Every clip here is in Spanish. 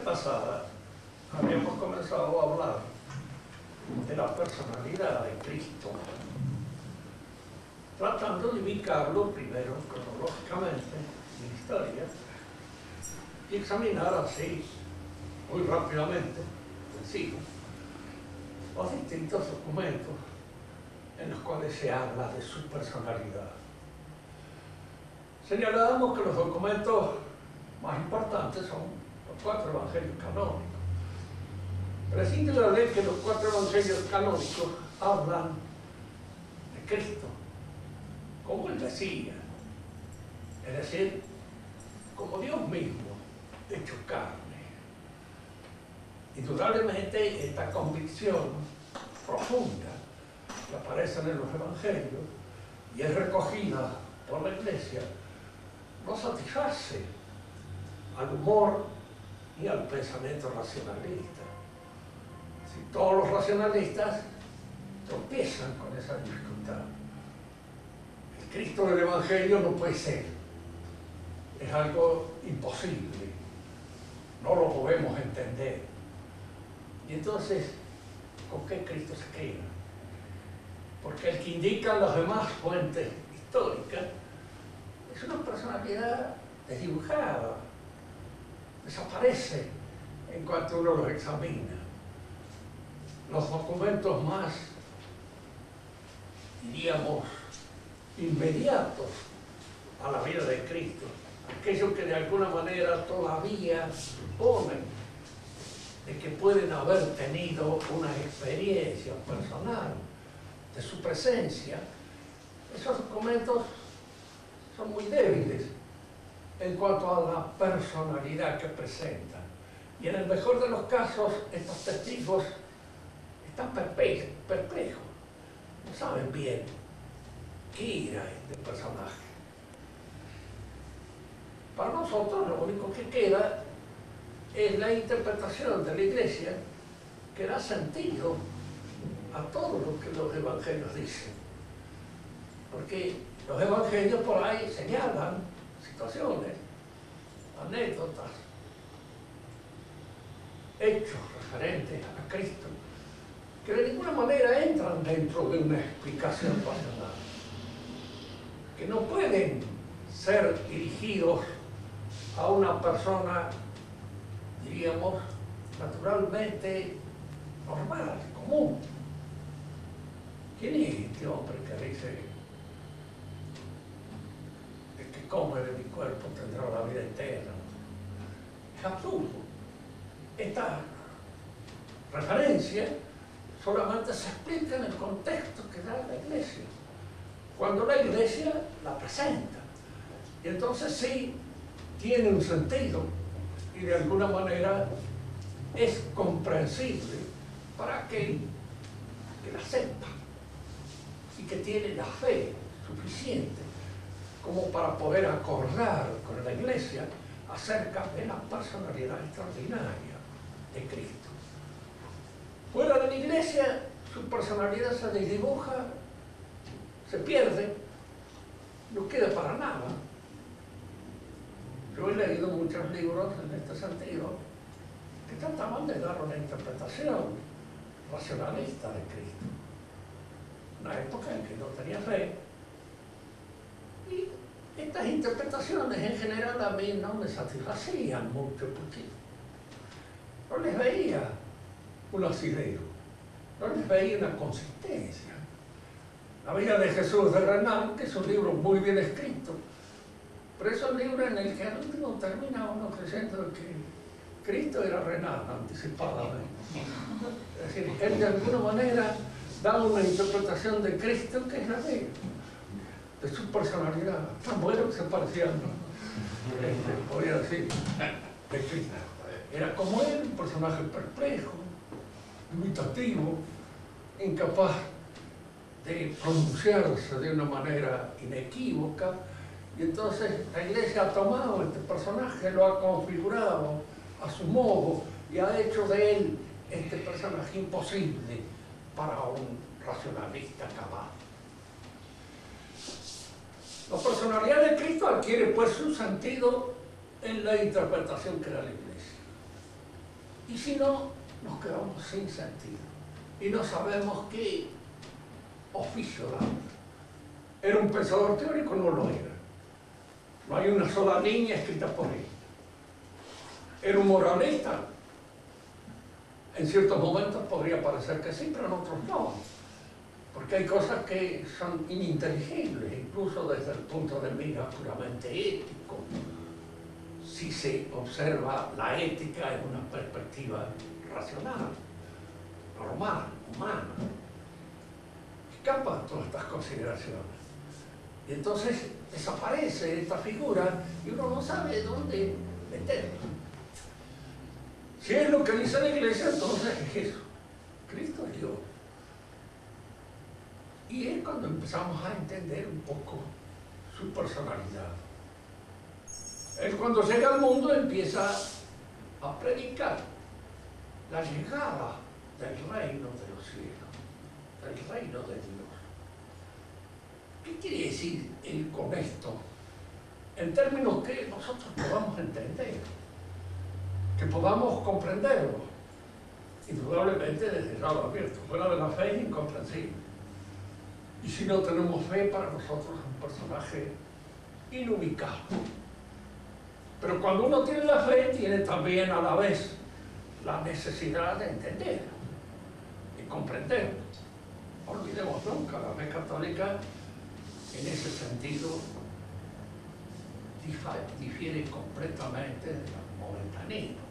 pasada habíamos comenzado a hablar de la personalidad de Cristo, tratando de ubicarlo primero cronológicamente en la historia y examinar así, muy rápidamente, sencillo, los distintos documentos en los cuales se habla de su personalidad. Señalábamos que los documentos más importantes son los 4 evangelios canónicos. Pero es indudable que los 4 evangelios canónicos hablan de Cristo como el Mesías, es decir, como Dios mismo hecho carne. Indudablemente esta convicción profunda que aparece en los evangelios y es recogida por la Iglesia no satisface al humor y al pensamiento racionalista. Si todos los racionalistas tropiezan con esa dificultad. El Cristo del Evangelio no puede ser. Es algo imposible. No lo podemos entender. Y entonces, ¿con qué Cristo se queda? Porque el que indican las demás fuentes históricas es una personalidad desdibujada, desaparece en cuanto uno los examina. Los documentos más, diríamos, inmediatos a la vida de Cristo, aquellos que de alguna manera todavía suponen de que pueden haber tenido una experiencia personal de su presencia, esos documentos son muy débiles en cuanto a la personalidad que presentan. Y en el mejor de los casos, estos testigos están perplejos, no saben bien qué era este personaje. Para nosotros lo único que queda es la interpretación de la Iglesia que da sentido a todo lo que los evangelios dicen. Porque los evangelios por ahí señalan situaciones, anécdotas, hechos referentes a Cristo, que de ninguna manera entran dentro de una explicación racional, que no pueden ser dirigidos a una persona, diríamos, naturalmente normal, común. ¿Quién es este hombre que dice: el que come de mi cuerpo tendrá la vida eterna? Es absurdo. Esta referencia solamente se explica en el contexto que da la Iglesia, cuando la Iglesia la presenta. Y entonces sí tiene un sentido y de alguna manera es comprensible para aquel que la sepa y que tiene la fe suficiente como para poder acordar con la Iglesia acerca de la personalidad extraordinaria de Cristo. Fuera de la Iglesia, su personalidad se desdibuja, se pierde, no queda para nada. Yo he leído muchos libros en este sentido que trataban de dar una interpretación racionalista de Cristo. Una época en que no tenía fe. Y estas interpretaciones en general a mí no me satisfacían mucho, porque no les veía un asidero, no les veía una consistencia. La vida de Jesús de Renan, que es un libro muy bien escrito, pero es un libro en el que al último termina uno creyendo que Cristo era Renan anticipadamente. Es decir, él de alguna manera da una interpretación de Cristo que es la de su personalidad, tan bueno que se parecían, podría decir, de Cristo. Era como él, un personaje perplejo, imitativo, incapaz de pronunciarse de una manera inequívoca, y entonces la Iglesia ha tomado este personaje, lo ha configurado a su modo y ha hecho de él este personaje imposible para un racionalista cabal. La personalidad de Cristo adquiere pues su sentido en la interpretación que da la Iglesia. Y si no, nos quedamos sin sentido. Y no sabemos qué oficio dar. ¿Era un pensador teórico? No lo era. No hay una sola línea escrita por él. ¿Era un moralista? En ciertos momentos podría parecer que sí, pero en otros no. Porque hay cosas que son ininteligibles, incluso desde el punto de vista puramente ético, si se observa la ética en una perspectiva racional, normal, humana. Escapan todas estas consideraciones. Y entonces desaparece esta figura y uno no sabe dónde meterla. Si es lo que dice la Iglesia, entonces es eso. Cristo es Dios. Y es cuando empezamos a entender un poco su personalidad. Él cuando llega al mundo empieza a predicar la llegada del reino de los cielos, del reino de Dios. ¿Qué quiere decir él con esto? En términos que nosotros podamos entender, que podamos comprenderlo. Indudablemente desde ya lo abierto, fuera de la fe es incomprensible. Y si no tenemos fe, para nosotros es un personaje inubicable. Pero cuando uno tiene la fe, tiene también a la vez la necesidad de entender y comprender. No olvidemos nunca, la fe católica en ese sentido difiere completamente del momentanismo.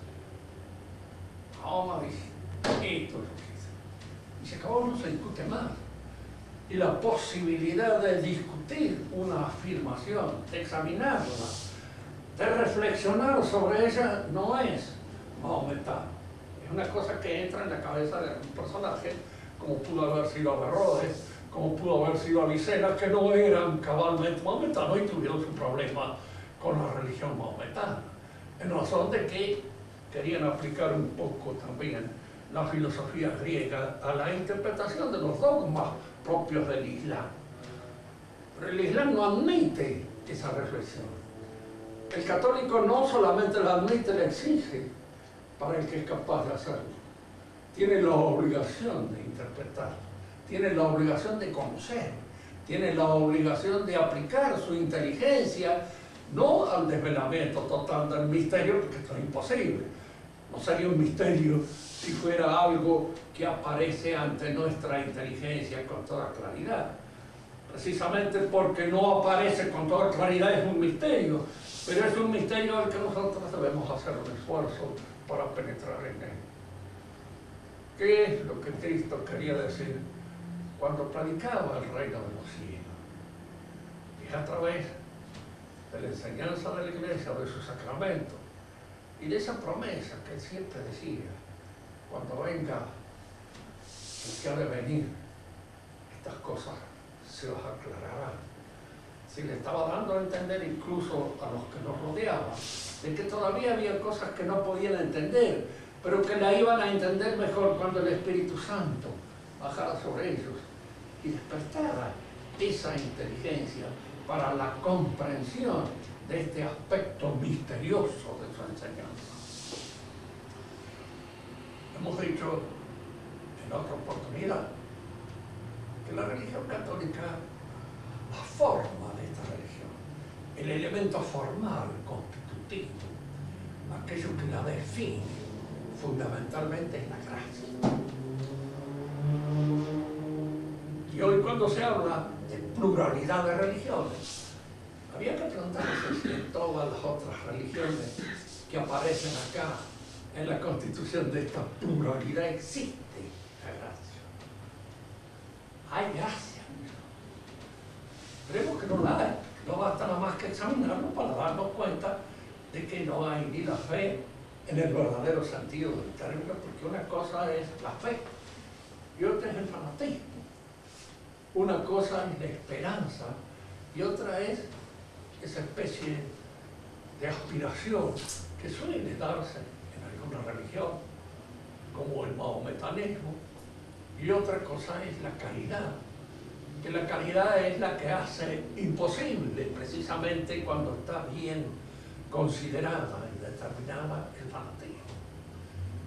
Ahora dice, esto es lo que dice. Y se acabó, no se discute más. Y la posibilidad de discutir una afirmación, de examinarla, de reflexionar sobre ella, no es maometana. Es una cosa que entra en la cabeza de un personaje, como pudo haber sido Averroes, como pudo haber sido Avicena, que no eran cabalmente maometanos y tuvieron su problema con la religión maometana, en razón de que querían aplicar un poco también la filosofía griega a la interpretación de los dogmas propios del Islam. Pero el Islam no admite esa reflexión. El católico no solamente la admite, la exige para el que es capaz de hacerlo. Tiene la obligación de interpretar, tiene la obligación de conocer, tiene la obligación de aplicar su inteligencia, no al desvelamiento total del misterio, porque esto es imposible. No sería un misterio si fuera algo que aparece ante nuestra inteligencia con toda claridad. Precisamente porque no aparece con toda claridad es un misterio, pero es un misterio al que nosotros debemos hacer un esfuerzo para penetrar en él. ¿Qué es lo que Cristo quería decir cuando predicaba el reino de los cielos? Es a través de la enseñanza de la Iglesia, de sus sacramentos, y de esa promesa que él siempre decía: cuando venga el que ha de venir, estas cosas se os aclararán. Se le estaba dando a entender incluso a los que nos rodeaban, de que todavía había cosas que no podían entender, pero que la iban a entender mejor cuando el Espíritu Santo bajara sobre ellos y despertara esa inteligencia para la comprensión de este aspecto misterioso de su enseñanza. Hemos dicho en otra oportunidad que la religión católica, la forma de esta religión, el elemento formal, constitutivo, aquello que la define, fundamentalmente es la gracia. Y hoy cuando se habla de pluralidad de religiones, había que preguntarse si en todas las otras religiones que aparecen acá en la constitución de esta pluralidad existe la gracia. Hay gracia. Creemos que no la hay. No basta nada más que examinarlo para darnos cuenta de que no hay ni la fe en el verdadero sentido del término, porque una cosa es la fe y otra es el fanatismo. Una cosa es la esperanza y otra es esa especie de aspiración que suele darse en alguna religión, como el mahometanismo, y otra cosa es la caridad, que la caridad es la que hace imposible, precisamente cuando está bien considerada y determinada, el fanatismo.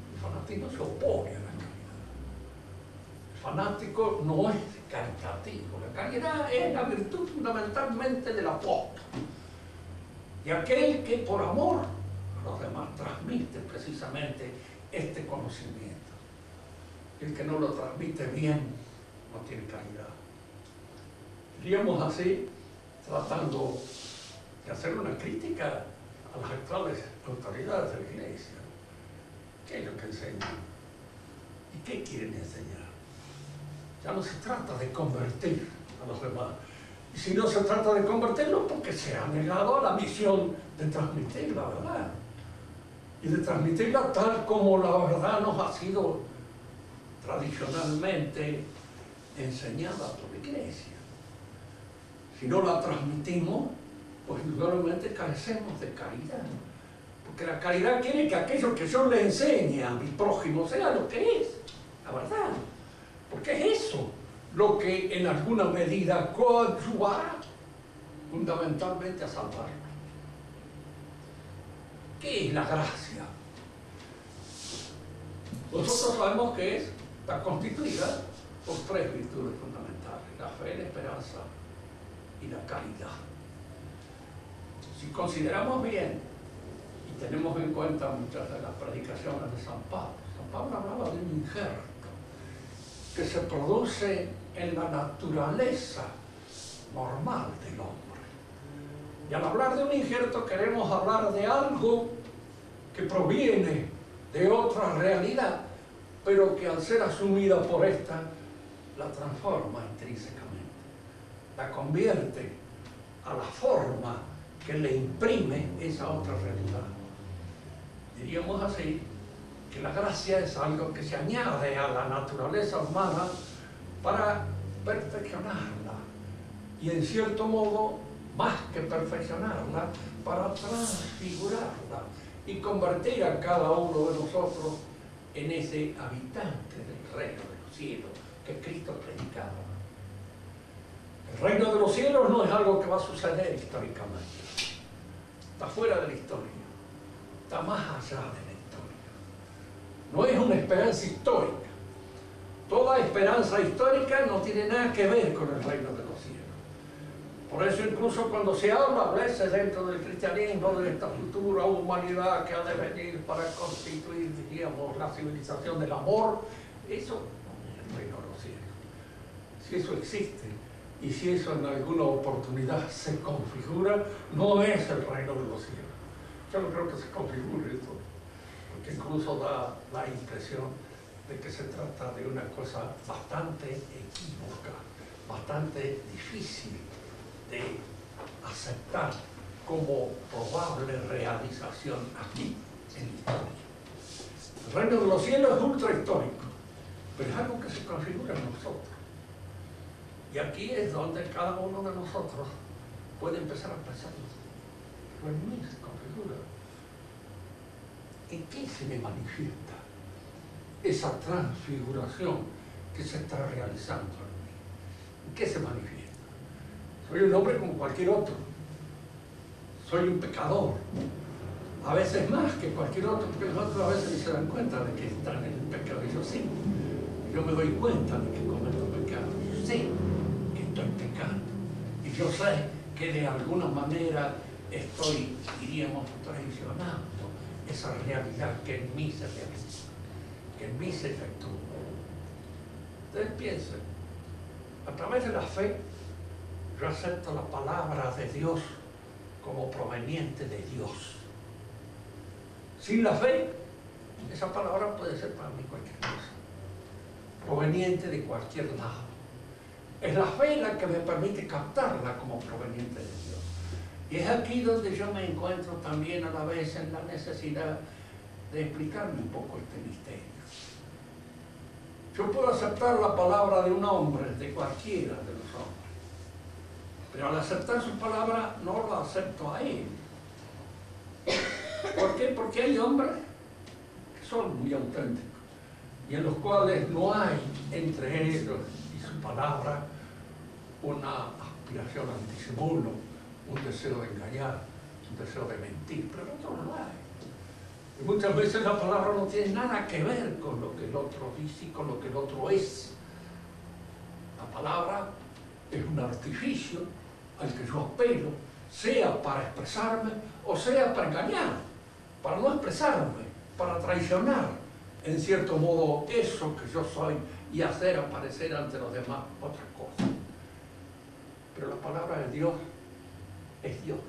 fanático se opone a la caridad. El fanático no es caritativo. La caridad es la virtud fundamentalmente del apóstol. Y aquel que por amor a los demás transmite precisamente este conocimiento. El que no lo transmite bien no tiene caridad. Diríamos así, tratando de hacer una crítica a las actuales autoridades de la Iglesia. ¿Qué es lo que enseñan? ¿Y qué quieren enseñar? Ya no se trata de convertir a los demás. Y si no se trata de convertirlos, porque se ha negado a la misión de transmitir la verdad. Y de transmitirla tal como la verdad nos ha sido tradicionalmente enseñada por la Iglesia. Si no la transmitimos, pues indudablemente carecemos de caridad. Porque la caridad quiere que aquello que yo le enseñe a mi prójimo sea lo que es, la verdad. Porque es eso lo que en alguna medida coadyuvará fundamentalmente a salvarlo. ¿Qué es la gracia? Nosotros sabemos que está constituida por tres virtudes fundamentales: la fe, la esperanza y la caridad. Si consideramos bien y tenemos en cuenta muchas de las predicaciones de San Pablo hablaba de un injerto que se produce en la naturaleza normal del hombre. Y al hablar de un injerto queremos hablar de algo que proviene de otra realidad, pero que al ser asumida por esta, la transforma intrínsecamente, la convierte a la forma que le imprime esa otra realidad. Diríamos así, que la gracia es algo que se añade a la naturaleza humana para perfeccionarla, y en cierto modo, más que perfeccionarla, para transfigurarla y convertir a cada uno de nosotros en ese habitante del reino de los cielos que Cristo predicaba. El reino de los cielos no es algo que va a suceder históricamente, está fuera de la historia, está más allá de la historia. No es una esperanza histórica. Toda esperanza histórica no tiene nada que ver con el reino de los cielos. Por eso incluso cuando se habla a veces dentro del cristianismo de esta futura humanidad que ha de venir para constituir, diríamos, la civilización del amor, eso no es el reino de los cielos. Si eso existe y si eso en alguna oportunidad se configura, no es el reino de los cielos. Yo no creo que se configure esto, porque incluso da la impresión de que se trata de una cosa bastante equívoca, bastante difícil de aceptar como probable realización aquí en la historia. El reino de los cielos es ultrahistórico, pero es algo que se configura en nosotros. Y aquí es donde cada uno de nosotros puede empezar a pensar: pero en mí se configura. ¿En qué se me manifiesta esa transfiguración que se está realizando en mí? ¿En qué se manifiesta? Soy un hombre como cualquier otro. Soy un pecador. A veces más que cualquier otro, porque los otros a veces ni se dan cuenta de que están en el pecado. Y yo sí. Yo me doy cuenta de que cometo pecado. Yo sé que estoy pecando. Y yo sé que de alguna manera estoy, diríamos, traicionando esa realidad que en mí se realiza, que en mí se efectúa. Ustedes piensen, a través de la fe, yo acepto la palabra de Dios como proveniente de Dios. Sin la fe, esa palabra puede ser para mí cualquier cosa, proveniente de cualquier lado. Es la fe la que me permite captarla como proveniente de Dios. Y es aquí donde yo me encuentro también a la vez en la necesidad de explicarme un poco este misterio. Yo puedo aceptar la palabra de un hombre, de cualquiera de los hombres, pero al aceptar su palabra no lo acepto a él. ¿Por qué? Porque hay hombres que son muy auténticos y en los cuales no hay entre ellos y su palabra una aspiración al disimulo, un deseo de engañar, un deseo de mentir, pero otros no hay. Y muchas veces la palabra no tiene nada que ver con lo que el otro dice y con lo que el otro es. La palabra es un artificio al que yo apelo, sea para expresarme o sea para engañar, para no expresarme, para traicionar, en cierto modo, eso que yo soy y hacer aparecer ante los demás otra cosa. Pero la palabra de Dios es Dios.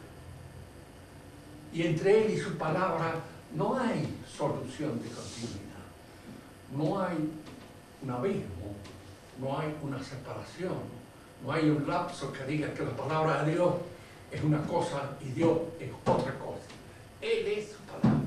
Y entre Él y su palabra no hay solución de continuidad. No hay un abismo, no hay una separación, no hay un lapso que diga que la palabra de Dios es una cosa y Dios es otra cosa. Él es su palabra.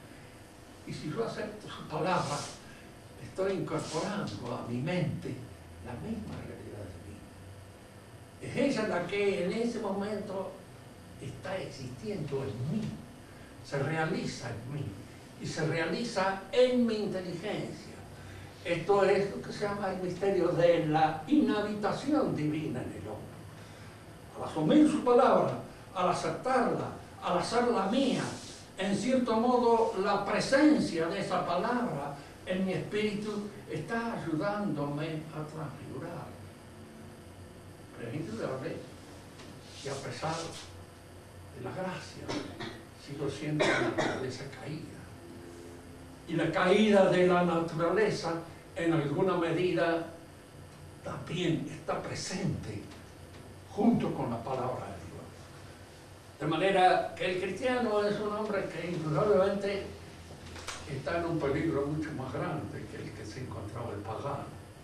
Y si yo acepto su palabra, estoy incorporando a mi mente la misma realidad de mí. Es ella la que en ese momento está existiendo en mí, se realiza en mí y se realiza en mi inteligencia. Esto es lo que se llama el misterio de la inhabitación divina en el hombre. Al asumir su palabra, al aceptarla, al hacerla mía, en cierto modo la presencia de esa palabra en mi espíritu está ayudándome a transfigurar. Pero es indudable que a pesar de la gracia, sigo siendo una naturaleza caída. Y la caída de la naturaleza, en alguna medida, también está presente junto con la palabra de Dios. De manera que el cristiano es un hombre que indudablemente está en un peligro mucho más grande que el que se encontraba el pagano.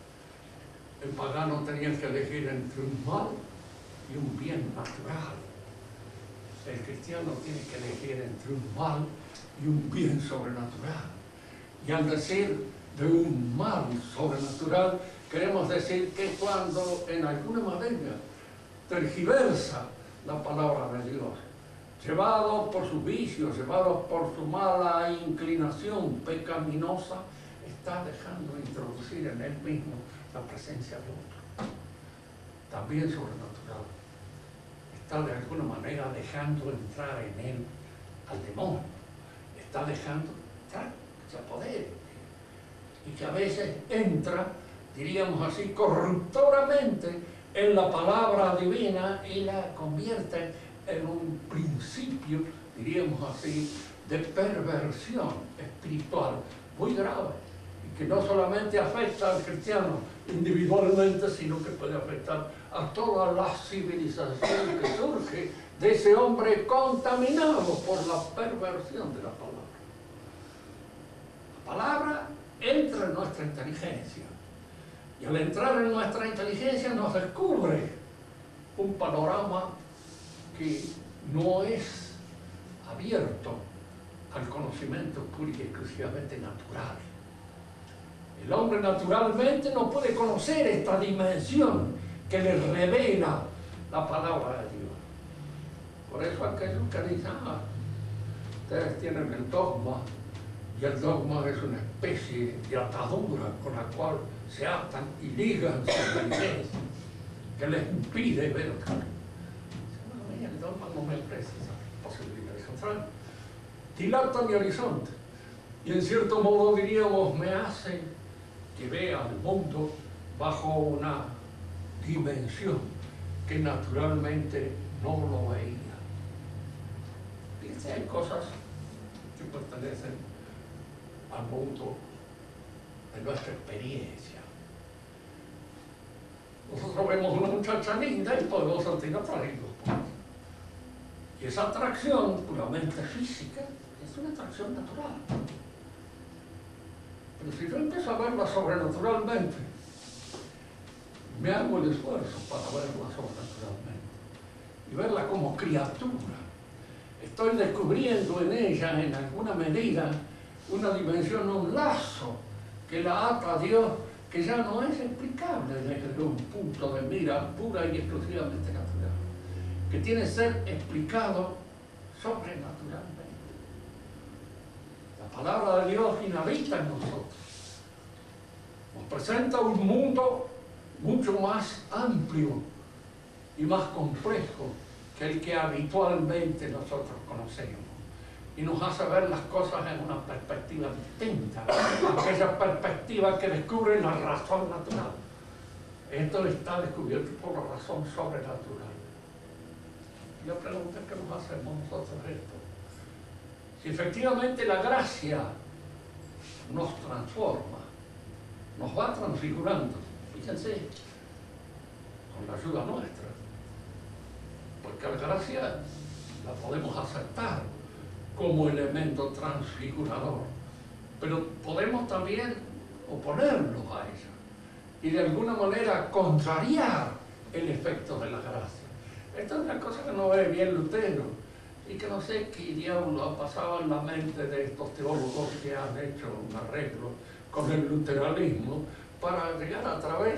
El pagano tenía que elegir entre un mal y un bien natural. El cristiano tiene que elegir entre un mal y un bien sobrenatural. Y al decir de un mal sobrenatural, queremos decir que cuando en alguna manera tergiversa la palabra de Dios, llevado por sus vicios, llevado por su mala inclinación pecaminosa, está dejando introducir en él mismo la presencia de otro, también sobrenatural. Está de alguna manera dejando entrar en él al demonio, está dejando entrar, que se apodere, y que a veces entra, diríamos así, corruptoramente en la palabra divina y la convierte en un principio, diríamos así, de perversión espiritual muy grave, y que no solamente afecta al cristiano individualmente, sino que puede afectar a toda la civilización que surge de ese hombre contaminado por la perversión de la palabra. La palabra entra en nuestra inteligencia, y al entrar en nuestra inteligencia nos descubre un panorama que no es abierto al conocimiento puro y exclusivamente natural. El hombre naturalmente no puede conocer esta dimensión que le revela la palabra de Dios. Por eso aquellos que dicen, ustedes tienen el dogma, y el dogma es una especie de atadura con la cual se atan y ligan su inteligencia, que les impide ver otra vez. El dogma no me ofrece esa posibilidad de encontrar. Dilata mi horizonte y en cierto modo diríamos me hace que vea el mundo bajo una dimensión que naturalmente no lo veía. Fíjense, hay cosas que pertenecen al mundo de nuestra experiencia. Nosotros vemos una muchacha linda y podemos sentir atraídos por ella. Y esa atracción puramente física es una atracción natural. Pero si yo empiezo a verla sobrenaturalmente, me hago el esfuerzo para verla sobrenaturalmente y verla como criatura. Estoy descubriendo en ella, en alguna medida, una dimensión, un lazo que la ata a Dios, que ya no es explicable desde un punto de mira pura y exclusivamente natural, que tiene que ser explicado sobrenaturalmente. La palabra de Dios inhabita en nosotros, nos presenta un mundo mucho más amplio y más complejo que el que habitualmente nosotros conocemos. y nos hace ver las cosas en una perspectiva distinta, aquella perspectiva que descubre la razón natural. Esto está descubierto por la razón sobrenatural. Yo pregunto, ¿qué nos hacemos nosotros esto? Si efectivamente la gracia nos transforma, nos va transfigurando, fíjense, con la ayuda nuestra, porque la gracia la podemos aceptar como elemento transfigurador, pero podemos también oponernos a ella y de alguna manera contrariar el efecto de la gracia. Esta es una cosa que no ve bien Lutero y que no sé qué diablo ha pasado en la mente de estos teólogos que han hecho un arreglo con el luteranismo para llegar a través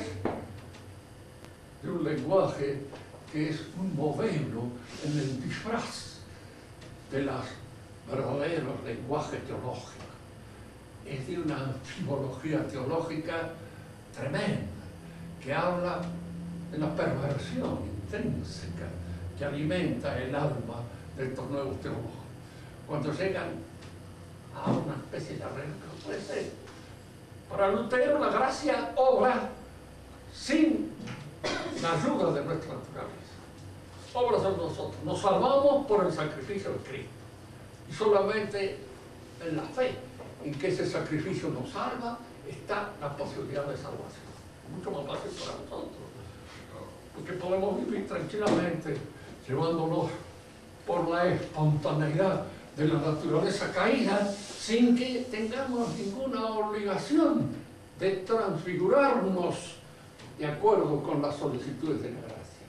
de un lenguaje que es un modelo en el disfraz de los verdaderos lenguajes teológicos. Es de una filología teológica tremenda, que habla de la perversión intrínseca que alimenta el alma de estos nuevos teólogos. Cuando llegan a una especie de arreglo que no puede ser. Para Lutero la gracia obra sin la ayuda de nuestra naturaleza. Obra son nosotros. Nos salvamos por el sacrificio de Cristo. Y solamente en la fe en que ese sacrificio nos salva está la posibilidad de salvación. Mucho más fácil para nosotros. Porque podemos vivir tranquilamente llevándonos por la espontaneidad de la naturaleza caída sin que tengamos ninguna obligación de transfigurarnos de acuerdo con las solicitudes de la gracia.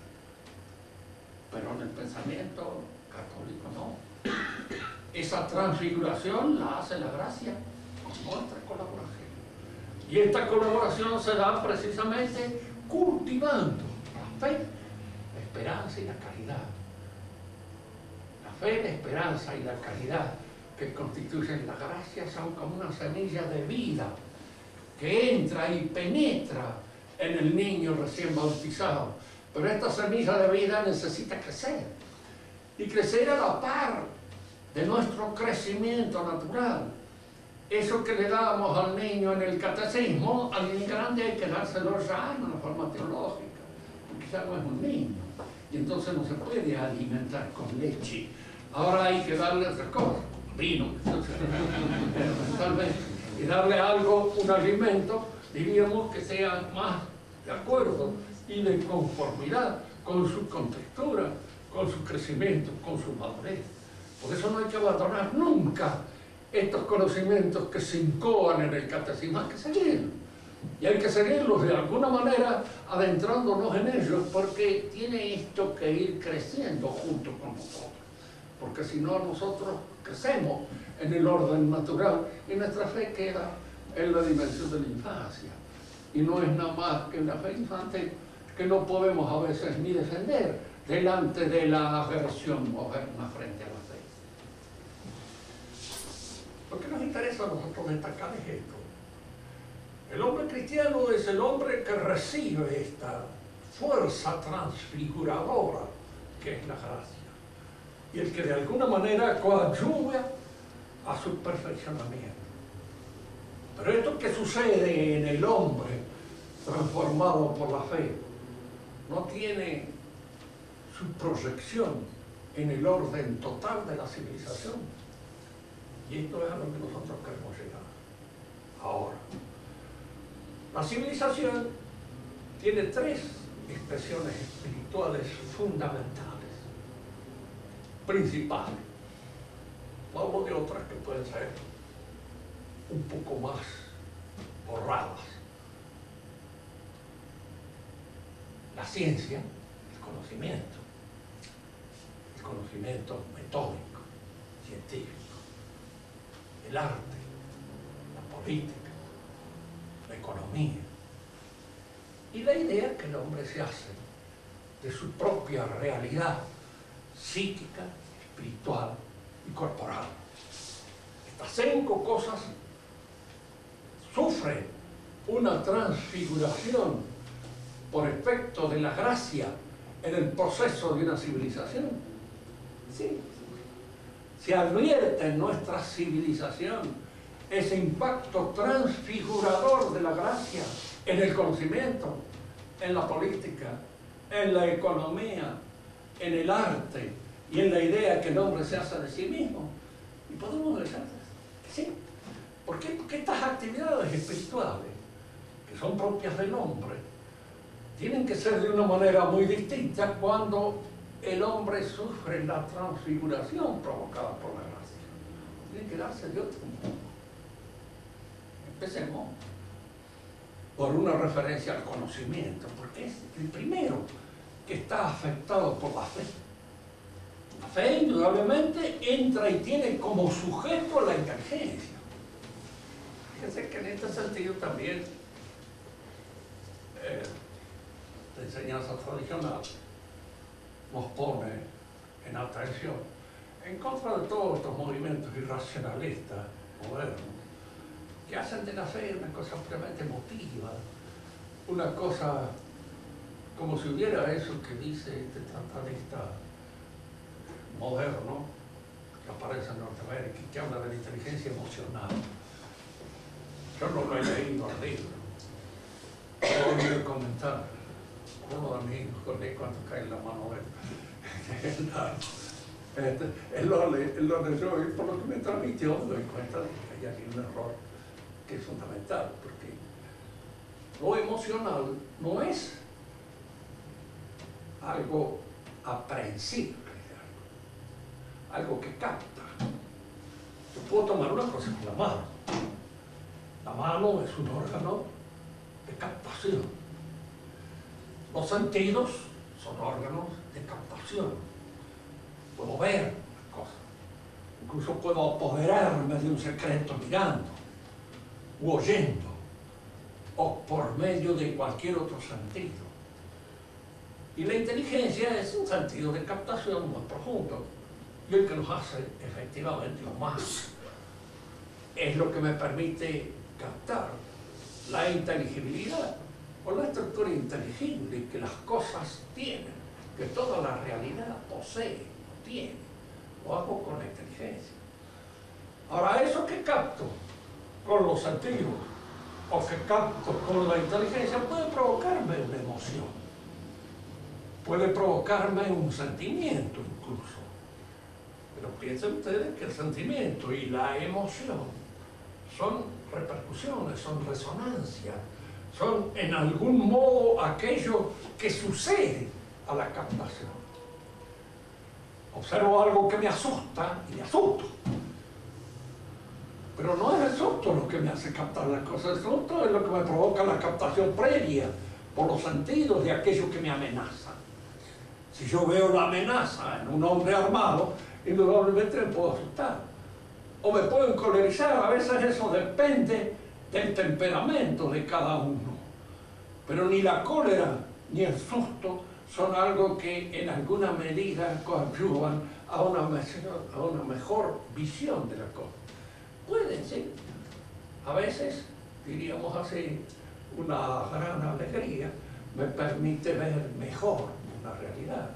Pero en el pensamiento católico no. Esa transfiguración la hace la gracia con nuestra colaboración. Y esta colaboración se da precisamente cultivando la fe, la esperanza y la caridad. La fe, la esperanza y la caridad que constituyen la gracia son como una semilla de vida que entra y penetra en el niño recién bautizado. Pero esta semilla de vida necesita crecer. Y crecer a la par de nuestro crecimiento natural. Eso que le damos al niño en el catecismo, al niño grande hay que dárselo ya en una forma teológica, porque ya no es un niño, y entonces no se puede alimentar con leche. Ahora hay que darle otra cosa, vino, fundamentalmente, y darle algo, un alimento, diríamos que sea más de acuerdo y de conformidad con su contextura, con su crecimiento, con su madurez. Por eso no hay que abandonar nunca estos conocimientos que se incoan en el catecismo, hay que seguirlos. Y hay que seguirlos de alguna manera adentrándonos en ellos, porque tiene esto que ir creciendo junto con nosotros. Porque si no, nosotros crecemos en el orden natural y nuestra fe queda en la dimensión de la infancia. Y no es nada más que una fe infante que no podemos a veces ni defender delante de la aversión moderna frente a la fe. Lo que nos interesa a nosotros destacar es esto. El hombre cristiano es el hombre que recibe esta fuerza transfiguradora que es la gracia. Y el que de alguna manera coadyuva a su perfeccionamiento. Pero esto que sucede en el hombre transformado por la fe no tiene su proyección en el orden total de la civilización. Y esto es a lo que nosotros queremos llegar. Ahora, la civilización tiene tres expresiones espirituales fundamentales, principales. No hablo de otras que pueden ser un poco más borradas. La ciencia, el conocimiento metódico, científico, el arte, la política, la economía, y la idea que el hombre se hace de su propia realidad psíquica, espiritual y corporal. Estas 5 cosas sufren una transfiguración por efecto de la gracia en el proceso de una civilización. Sí. se advierte en nuestra civilización ese impacto transfigurador de la gracia en el conocimiento, en la política, en la economía, en el arte y en la idea que el hombre se hace de sí mismo. Y podemos decir que sí. ¿Por qué? Porque estas actividades espirituales, que son propias del hombre, tienen que ser de una manera muy distinta cuando el hombre sufre la transfiguración provocada por la gracia. Tienen que darse de otro modo. Empecemos por una referencia al conocimiento, porque es el primero que está afectado por la fe. La fe, indudablemente, entra y tiene como sujeto la inteligencia. Fíjense que en este sentido también la enseñanza tradicional nos pone en atención en contra de todos estos movimientos irracionalistas modernos que hacen de la fe una cosa puramente emotiva, una cosa como si hubiera eso que dice este tratalista moderno que aparece en Norteamérica y que habla de la inteligencia emocional. Yo no lo he leído al libro, lo he oído comentar. Uno de mis hijos con él cuando cae en la mano de él. Él lo leyó y por lo que me transmitió me doy cuenta de que hay aquí un error que es fundamental, porque lo emocional no es algo aprehensible, algo que capta. Yo puedo tomar una cosa con la mano. La mano es un órgano de captación. Los sentidos son órganos de captación. Puedo ver las cosas. Incluso puedo apoderarme de un secreto mirando, u oyendo, o por medio de cualquier otro sentido. Y la inteligencia es un sentido de captación más profundo, y el que nos hace efectivamente más. Es lo que me permite captar la inteligibilidad o la estructura inteligible que las cosas tienen, que toda la realidad posee, tiene. Lo hago con la inteligencia. Ahora, eso que capto con los sentidos o que capto con la inteligencia puede provocarme una emoción, puede provocarme un sentimiento incluso. Pero piensen ustedes que el sentimiento y la emoción son repercusiones, son resonancias, son en algún modo aquello que sucede a la captación. Observo algo que me asusta y me asusto. Pero no es el susto lo que me hace captar las cosas, el susto es lo que me provoca la captación previa por los sentidos de aquello que me amenaza. Si yo veo la amenaza en un hombre armado, indudablemente me puedo asustar. O me puedo encolerizar, a veces eso depende del temperamento de cada uno. Pero ni la cólera ni el susto son algo que en alguna medida coadyuvan a una mejor visión de la cosa. Pueden, sí. A veces, diríamos así, una gran alegría me permite ver mejor una realidad.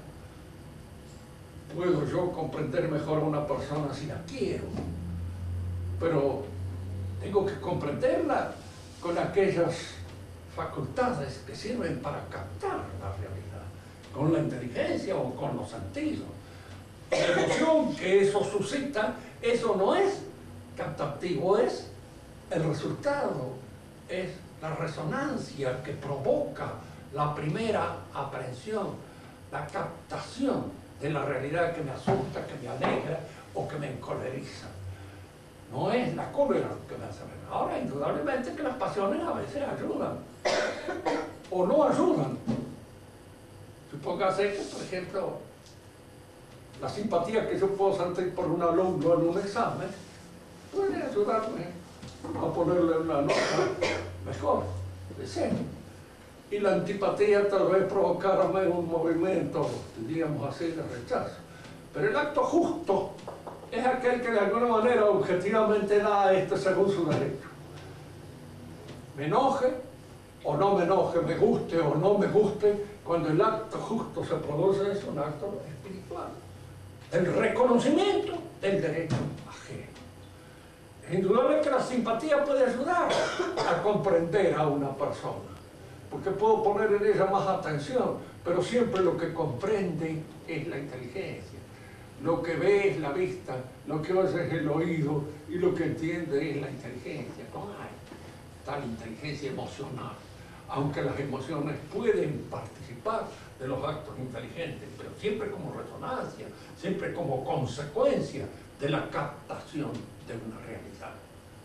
Puedo yo comprender mejor a una persona si la quiero, pero tengo que comprenderla con aquellas facultades que sirven para captar la realidad, con la inteligencia o con los sentidos. La emoción que eso suscita, eso no es captativo, es el resultado, es la resonancia que provoca la primera aprehensión, la captación de la realidad que me asusta, que me alegra o que me encoleriza. No es la cólera que me hace ver. Ahora, indudablemente que las pasiones a veces ayudan o no ayudan. Supóngase que, por ejemplo, la simpatía que yo puedo sentir por un alumno en un examen puede ayudarme a ponerle una nota mejor, de cero. Y la antipatía tal vez provocarme un movimiento, diríamos así, de rechazo. Pero el acto justo es aquel que de alguna manera objetivamente da a este según su derecho. Me enoje o no me enoje, me guste o no me guste, cuando el acto justo se produce es un acto espiritual. del reconocimiento del derecho ajeno. Es indudable que la simpatía puede ayudar a comprender a una persona, porque puedo poner en ella más atención, pero siempre lo que comprende es la inteligencia. Lo que ve es la vista, lo que oye es el oído y lo que entiende es la inteligencia. No hay tal inteligencia emocional, aunque las emociones pueden participar de los actos inteligentes, pero siempre como resonancia, siempre como consecuencia de la captación de una realidad.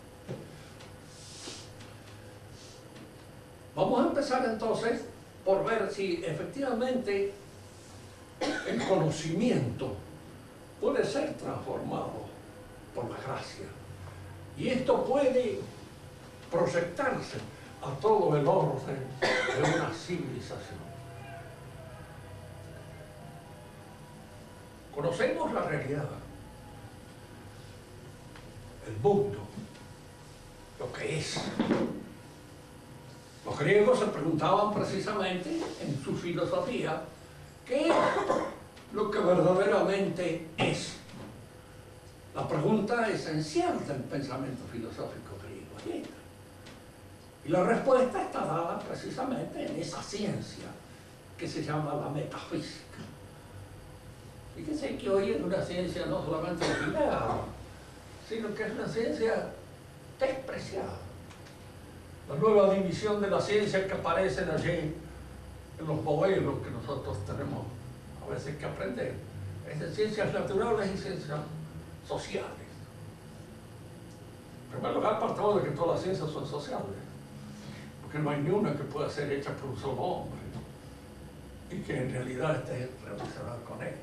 Vamos a empezar entonces por ver si efectivamente el conocimiento puede ser transformado por la gracia. Y esto puede proyectarse a todo el orden de una civilización. Conocemos la realidad, el mundo, lo que es. Los griegos se preguntaban precisamente en su filosofía qué es lo que verdaderamente es. La pregunta esencial del pensamiento filosófico griego. Y la respuesta está dada precisamente en esa ciencia que se llama la metafísica. Fíjense que hoy es una ciencia no solamente olvidada, sino que es una ciencia despreciada. La nueva división de la ciencia que aparecen allí en los modelos que nosotros tenemos a veces que aprender, es de ciencias naturales y ciencias sociales. En primer lugar, partamos de que todas las ciencias son sociales, porque no hay ni una que pueda ser hecha por un solo hombre y que en realidad esté relacionada con él.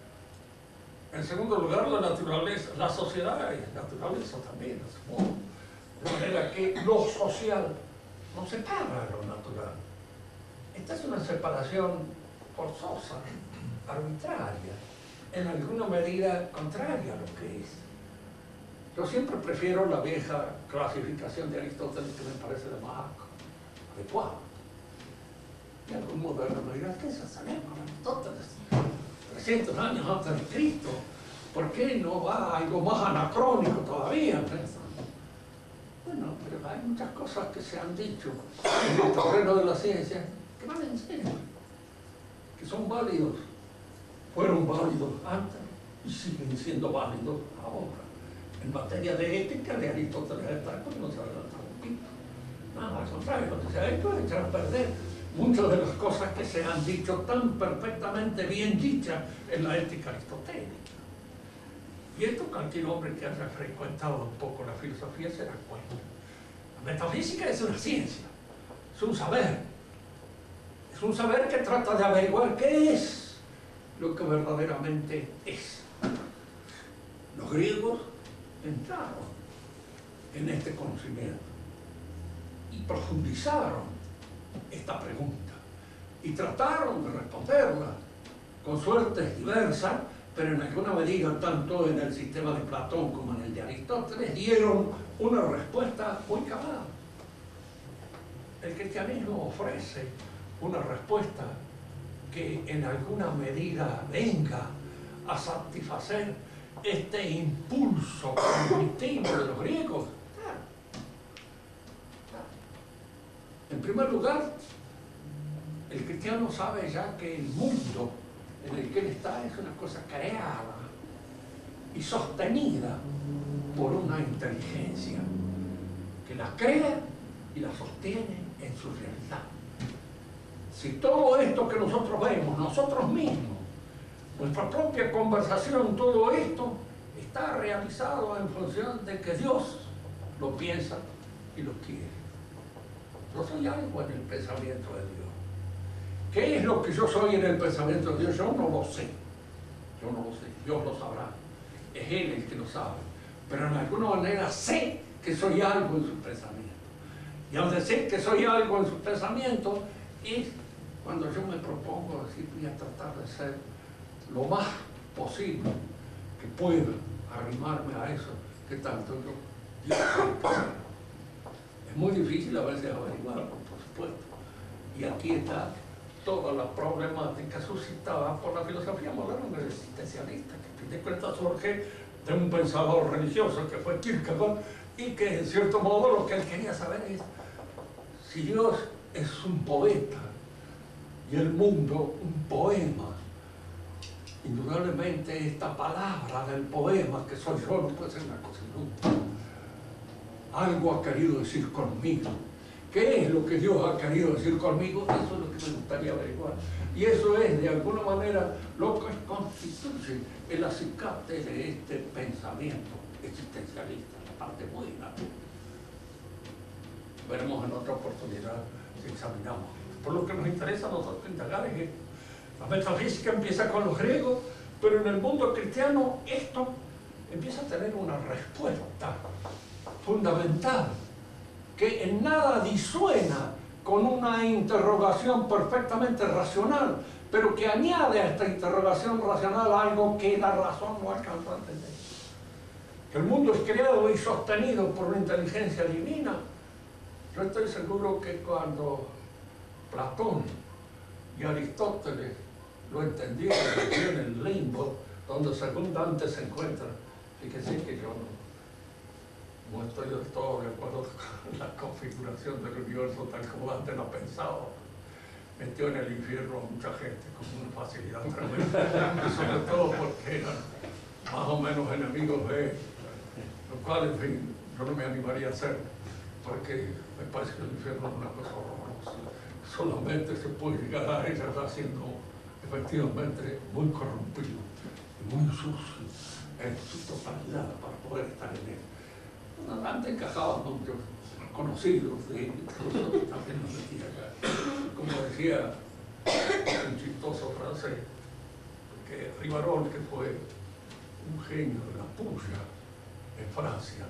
En segundo lugar, la naturaleza, la sociedad es naturaleza también, de manera que lo social no separa lo natural. Esta es una separación forzosa, arbitraria, en alguna medida contraria a lo que es. Yo siempre prefiero la vieja clasificación de Aristóteles, que me parece la más adecuada. De algún modo de la medida que se sabemos Aristóteles 300 años antes de Cristo. ¿Por qué no va a algo más anacrónico todavía? Bueno, pero hay muchas cosas que se han dicho en el terreno de la ciencia que van en serio, que son válidos, fueron válidos antes y siguen siendo válidos ahora. En materia de ética, de Aristóteles está porque no se adelanta un poquito. Nada, al contrario, lo que se ha hecho es echar a perder muchas de las cosas que se han dicho tan perfectamente bien dichas en la ética aristotélica. Y esto cualquier hombre que haya frecuentado un poco la filosofía se da cuenta. La metafísica es una ciencia, es un saber. Es un saber que trata de averiguar qué es lo que verdaderamente es. Los griegos entraron en este conocimiento y profundizaron esta pregunta y trataron de responderla con suertes diversas, pero en alguna medida, tanto en el sistema de Platón como en el de Aristóteles, dieron una respuesta muy cabal. El cristianismo ofrece una respuesta que en alguna medida venga a satisfacer este impulso cognitivo de los griegos. Claro. En primer lugar, el cristiano sabe ya que el mundo en el que él está es una cosa creada y sostenida por una inteligencia que la crea y la sostiene en su realidad. Si todo esto que nosotros vemos, nosotros mismos, nuestra propia conversación, todo esto está realizado en función de que Dios lo piensa y lo quiere. Yo soy algo en el pensamiento de Dios. ¿Qué es lo que yo soy en el pensamiento de Dios? Yo no lo sé. Yo no lo sé. Dios lo sabrá. Es Él el que lo sabe. Pero en alguna manera sé que soy algo en su pensamiento. Y al decir que soy algo en su pensamiento es cuando yo me propongo decir, voy a tratar de ser lo más posible que pueda arrimarme a eso que tanto yo quiero. Es muy difícil a veces averiguarlo, por supuesto. Y aquí está toda la problemática suscitada por la filosofía moderna existencialista, que a fin de cuentas surge de un pensador religioso que fue Kierkegaard, y que en cierto modo lo que él quería saber es si Dios es un poeta y el mundo un poema. Indudablemente esta palabra del poema que soy yo no puede ser una cosa inútil. Algo ha querido decir conmigo. ¿Qué es lo que Dios ha querido decir conmigo? Eso es lo que me gustaría averiguar. Y eso es, de alguna manera, lo que constituye el acicate de este pensamiento existencialista, la parte buena. Veremos en otra oportunidad si examinamos. Por lo que nos interesa a nosotros indagar es esto. La metafísica empieza con los griegos, pero en el mundo cristiano esto empieza a tener una respuesta fundamental que en nada disuena con una interrogación perfectamente racional, pero que añade a esta interrogación racional algo que la razón no alcanza a entender. Que el mundo es creado y sostenido por una inteligencia divina. Yo estoy seguro que cuando Platón y Aristóteles lo entendieron en el limbo, donde según Dante se encuentra, fíjense que yo no estoy del todo de acuerdo con la configuración del universo tal como Dante lo ha pensado. Metió en el infierno a mucha gente con una facilidad tremenda, y sobre todo porque eran más o menos enemigos de él, lo cual, en fin, yo no me animaría a hacer, porque me parece que el infierno es una cosa horrorosa. Solamente se puede llegar a ella siendo efectivamente muy corrompido y muy sucio en su totalidad para poder estar en él. Antes encajaban muchos conocidos de nosotros también nos metían acá. Como decía un chistoso francés, que Rivarol, que fue un genio de la puya en Francia,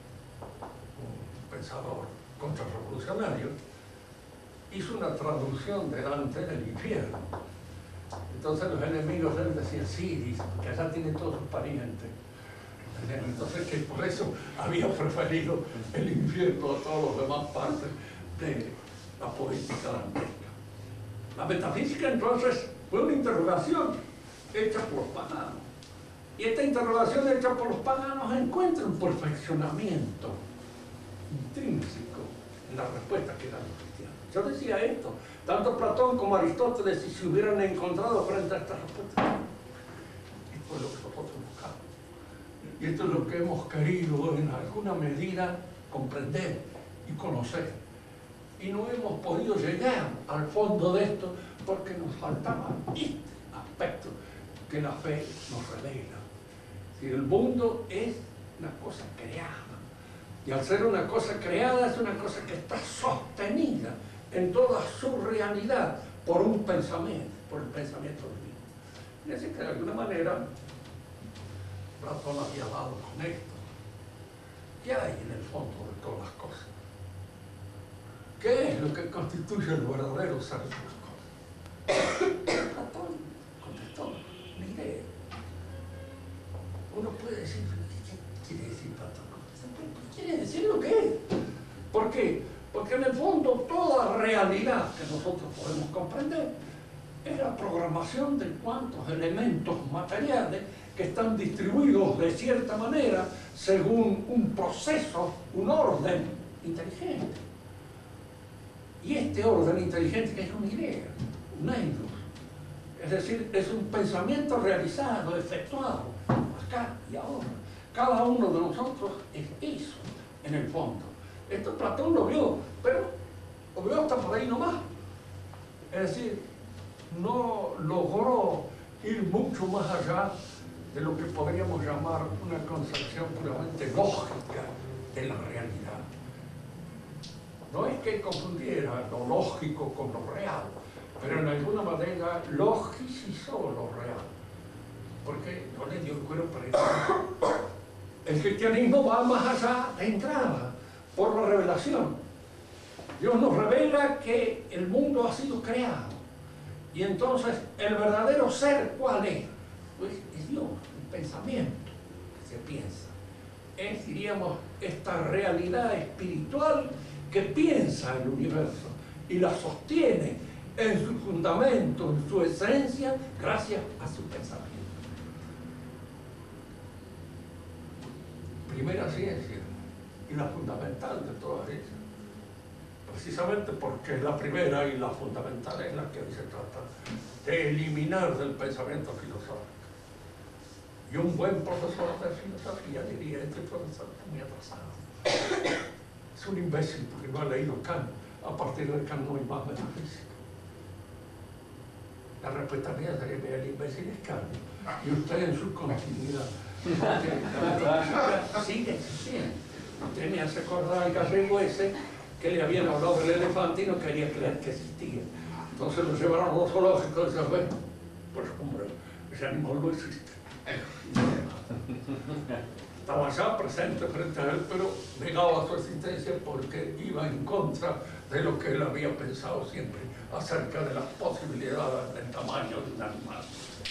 un pensador contrarrevolucionario, hizo una traducción de Dante del infierno. Entonces los enemigos de él decían, sí, dice, que allá tiene todos sus parientes. Entonces que por eso había preferido el infierno a todas las demás partes de la poética dantesca. La metafísica entonces fue una interrogación hecha por los paganos. Y esta interrogación hecha por los paganos encuentra un perfeccionamiento intrínseco en la respuesta que dan los cristianos. Yo decía esto, tanto Platón como Aristóteles, si se hubieran encontrado frente a esta respuesta, esto es lo que nosotros buscamos. Y esto es lo que hemos querido en alguna medida comprender y conocer. Y no hemos podido llegar al fondo de esto porque nos faltaba este aspecto que la fe nos revela. Si el mundo es una cosa creada, y al ser una cosa creada es una cosa que está sostenida en toda su realidad por un pensamiento, por el pensamiento divino. Y así que de alguna manera Platón había dado con esto. ¿Qué hay en el fondo de todas las cosas? ¿Qué es lo que constituye el verdadero ser de las cosas? Platón contestó, mire, uno puede decir, ¿qué quiere decir Platón? Quiere decir lo que es. ¿Por qué? Porque en el fondo toda realidad que nosotros podemos comprender es la programación de cuantos elementos materiales que están distribuidos de cierta manera según un proceso, un orden inteligente. Y este orden inteligente que es una idea, un eidos, es decir, es un pensamiento realizado, efectuado, acá y ahora. Cada uno de nosotros es eso, en el fondo. Esto Platón lo vio, pero lo vio hasta por ahí nomás. Es decir, no logró ir mucho más allá de lo que podríamos llamar una concepción puramente lógica de la realidad. No es que confundiera lo lógico con lo real, pero en alguna manera logicizó lo real. Porque no le dio el cuero para eso. El cristianismo va más allá de entrada, por la revelación. Dios nos revela que el mundo ha sido creado. Y entonces, ¿el verdadero ser cuál es? Pues es Dios, el pensamiento que se piensa. Es, diríamos, esta realidad espiritual que piensa el universo y la sostiene en su fundamento, en su esencia, gracias a su pensamiento. Primera ciencia y la fundamental de todas ellas. Precisamente porque es la primera y la fundamental es la que hoy se trata de eliminar del pensamiento filosófico. Y un buen profesor de filosofía diría: este profesor está muy atrasado. Es un imbécil porque no ha leído Kant. A partir de Kant no hay más metafísica. La respuesta mía sería: el imbécil es Kant y usted en su continuidad. La metafísica sigue existiendo. Usted me hace acordar al gallego ese que le habían hablado del elefante y no quería creer que existía. Entonces lo llevaron a los zoológicos y decían: bueno, pues hombre, ese animal no existe. Estaba ya presente frente a él, pero negaba su existencia porque iba en contra de lo que él había pensado siempre acerca de las posibilidades del tamaño de un animal.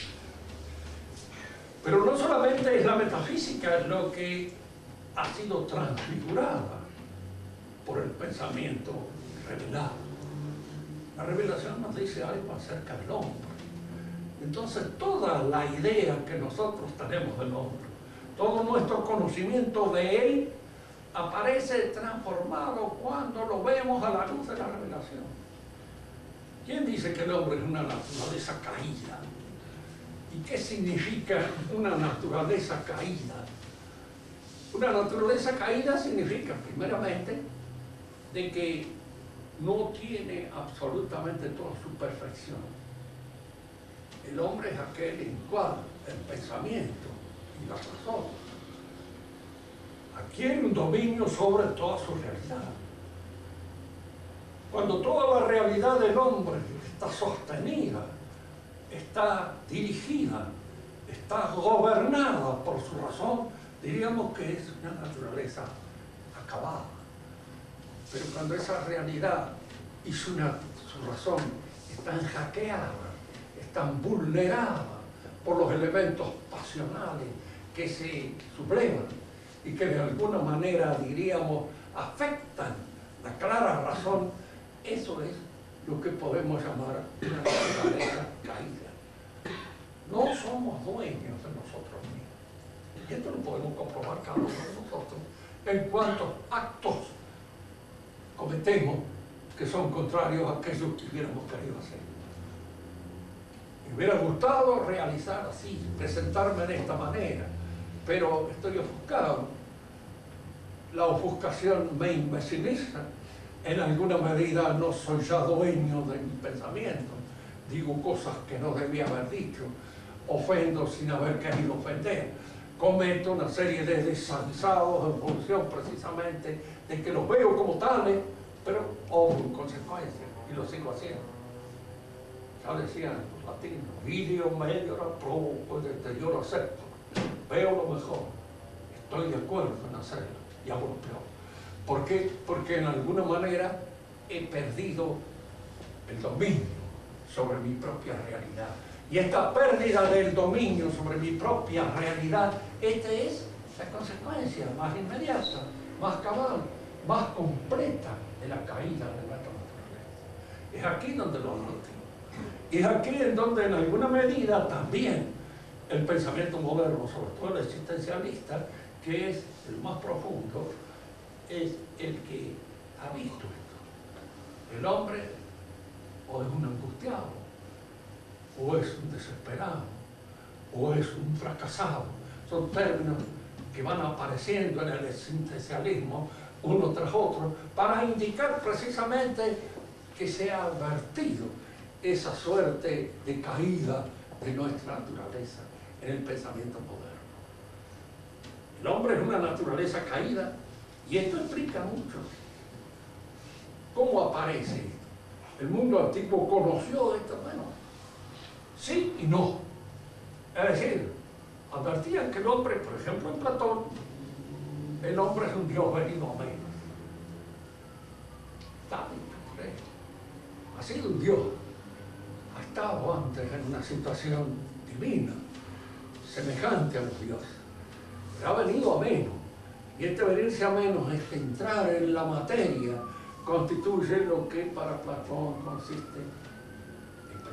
Pero no solamente es la metafísica lo que ha sido transfigurada por el pensamiento revelado. La revelación nos dice algo acerca del hombre. Entonces toda la idea que nosotros tenemos del hombre, todo nuestro conocimiento de él, aparece transformado cuando lo vemos a la luz de la revelación. ¿Quién dice que el hombre es una naturaleza caída? ¿Y qué significa una naturaleza caída? Una naturaleza caída significa, primeramente, de que no tiene absolutamente toda su perfección. El hombre es aquel en cual el pensamiento y la razón adquiere un dominio sobre toda su realidad. Cuando toda la realidad del hombre está sostenida, está dirigida, está gobernada por su razón, diríamos que es una naturaleza acabada. Pero cuando esa realidad y su razón están hackeadas, están vulneradas por los elementos pasionales que se sublevan y que de alguna manera, diríamos, afectan la clara razón, eso es lo que podemos llamar una naturaleza caída. No somos dueños de nosotros mismos. Y esto lo podemos comprobar cada uno de nosotros en cuantos actos cometemos que son contrarios a aquello que hubiéramos querido hacer. Me hubiera gustado realizar así, presentarme de esta manera, pero estoy ofuscado. La ofuscación me imbeciliza. En alguna medida no soy ya dueño de mi pensamiento. Digo cosas que no debía haber dicho. Ofendo sin haber querido ofender. Cometo una serie de desaguisados en función precisamente de que los veo como tales, pero obro en consecuencia y lo sigo haciendo. Ya decían los latinos: video meliora pro, yo lo acepto, veo lo mejor, estoy de acuerdo en hacerlo y hago lo peor. ¿Por qué? Porque en alguna manera he perdido el dominio sobre mi propia realidad. Y esta pérdida del dominio sobre mi propia realidad, esta es la consecuencia más inmediata, más cabal, más completa de la caída de nuestra naturaleza. Es aquí donde lo noto. Y es aquí en donde en alguna medida también el pensamiento moderno, sobre todo el existencialista, que es el más profundo, es el que ha visto esto. El hombre o es un angustiado, o es un desesperado, o es un fracasado. Son términos que van apareciendo en el existencialismo uno tras otro para indicar precisamente que se ha advertido esa suerte de caída de nuestra naturaleza en el pensamiento moderno. El hombre es una naturaleza caída y esto implica mucho. ¿Cómo aparece esto? El mundo antiguo conoció esto, bueno, sí y no. Es decir, advertían que el hombre, por ejemplo en Platón, el hombre es un Dios venido a menos. Está bien, ha sido un Dios, ha estado antes en una situación divina, semejante a los dioses, pero ha venido a menos. Y este venirse a menos, este entrar en la materia, constituye lo que para Platón consiste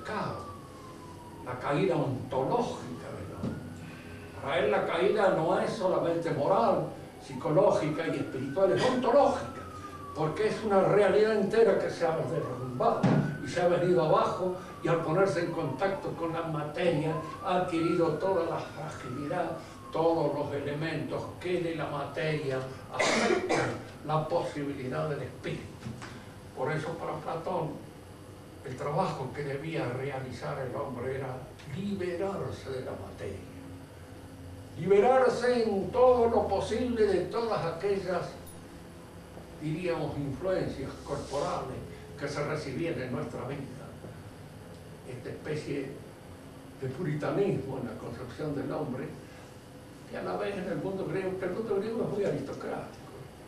pecado, la caída ontológica del hombre. Para él la caída no es solamente moral, psicológica y espiritual, es ontológica, porque es una realidad entera que se ha derrumbado y se ha venido abajo, y al ponerse en contacto con la materia ha adquirido toda la fragilidad, todos los elementos que de la materia afectan la posibilidad del espíritu. Por eso para Platón el trabajo que debía realizar el hombre era liberarse de la materia, liberarse en todo lo posible de todas aquellas, diríamos, influencias corporales que se recibían en nuestra vida. Esta especie de puritanismo en la concepción del hombre, que a la vez en el mundo griego, que el mundo griego es muy aristocrático.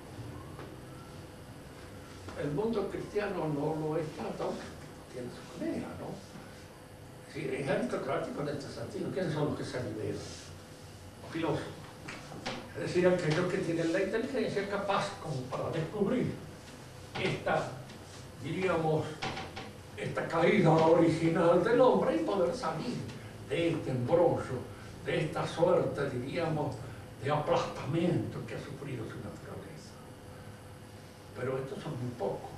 El mundo cristiano no lo es tanto, aunque tiene su manera, ¿no? Es decir, es aristocrático en este sentido. ¿Quiénes son los que se liberan? Los filósofos. Es decir, aquellos que tienen la inteligencia capaz como para descubrir esta, diríamos, esta caída original del hombre y poder salir de este embrollo, de esta suerte, diríamos, de aplastamiento que ha sufrido su naturaleza. Pero estos son muy pocos.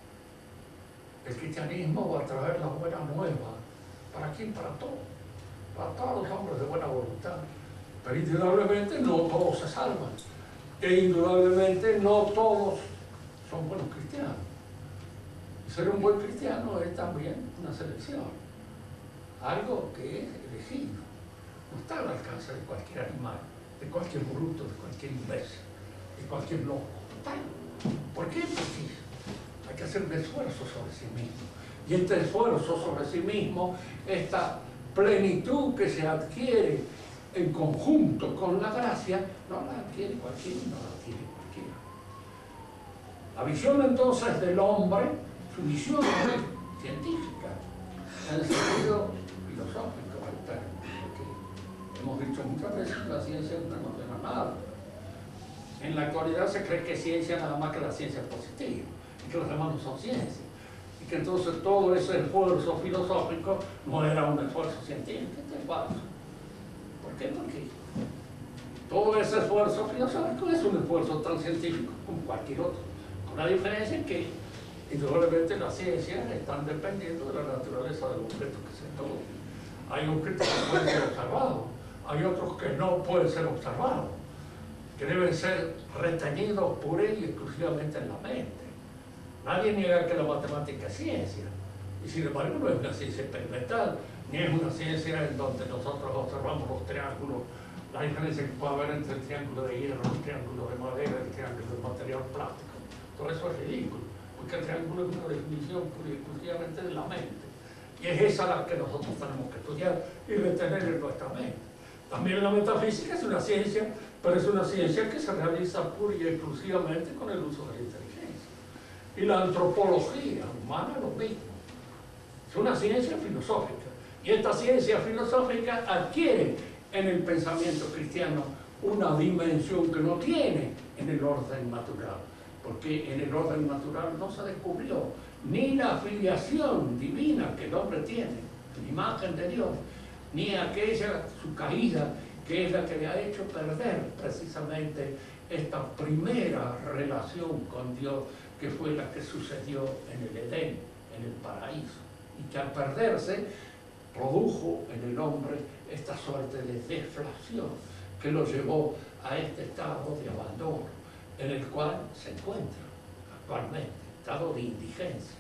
El cristianismo va a traer la buena nueva. ¿Para quién? Para todos. Para todos los hombres de buena voluntad. Pero indudablemente no todos se salvan. E indudablemente no todos son buenos cristianos. Y ser un buen cristiano es también una selección. Algo que es elegido. No está al alcance de cualquier animal, de cualquier bruto, de cualquier imbécil, de cualquier loco. ¿Por qué? Porque hay que hacer un esfuerzo sobre sí mismo. Y este esfuerzo sobre sí mismo, esta plenitud que se adquiere en conjunto con la gracia, no la adquiere cualquiera, no la adquiere cualquiera. La visión entonces del hombre, su visión es científica, en el sentido filosófico del término, porque hemos dicho muchas veces que la ciencia no nos da nada. En la actualidad se cree que es ciencia nada más que la ciencia positiva, y que los demás no son ciencias. Y que entonces todo ese esfuerzo filosófico no era un esfuerzo científico, esto es falso. ¿Por qué? Porque todo ese esfuerzo filosófico es un esfuerzo tan científico como cualquier otro, con la diferencia en que indudablemente las ciencias están dependiendo de la naturaleza del objeto que se estudia. Hay objetos que pueden ser observados, hay otros que no pueden ser observados, que deben ser retenidos pura y exclusivamente en la mente. Nadie niega que la matemática es ciencia, y sin embargo no es una ciencia experimental, ni es una ciencia en donde nosotros observamos los triángulos, la diferencia que puede haber entre el triángulo de hierro, el triángulo de madera, el triángulo de material plástico. Todo eso es ridículo, porque el triángulo es una definición pura y exclusivamente de la mente, y es esa la que nosotros tenemos que estudiar y retener en nuestra mente. También la metafísica es una ciencia, pero es una ciencia que se realiza pura y exclusivamente con el uso de la inteligencia. Y la antropología humana lo mismo. Es una ciencia filosófica. Y esta ciencia filosófica adquiere en el pensamiento cristiano una dimensión que no tiene en el orden natural. Porque en el orden natural no se descubrió ni la filiación divina que el hombre tiene, la imagen de Dios, ni aquella, su caída, que es la que le ha hecho perder precisamente esta primera relación con Dios, que fue la que sucedió en el Edén, en el paraíso, y que al perderse produjo en el hombre esta suerte de deflación que lo llevó a este estado de abandono en el cual se encuentra actualmente, estado de indigencia.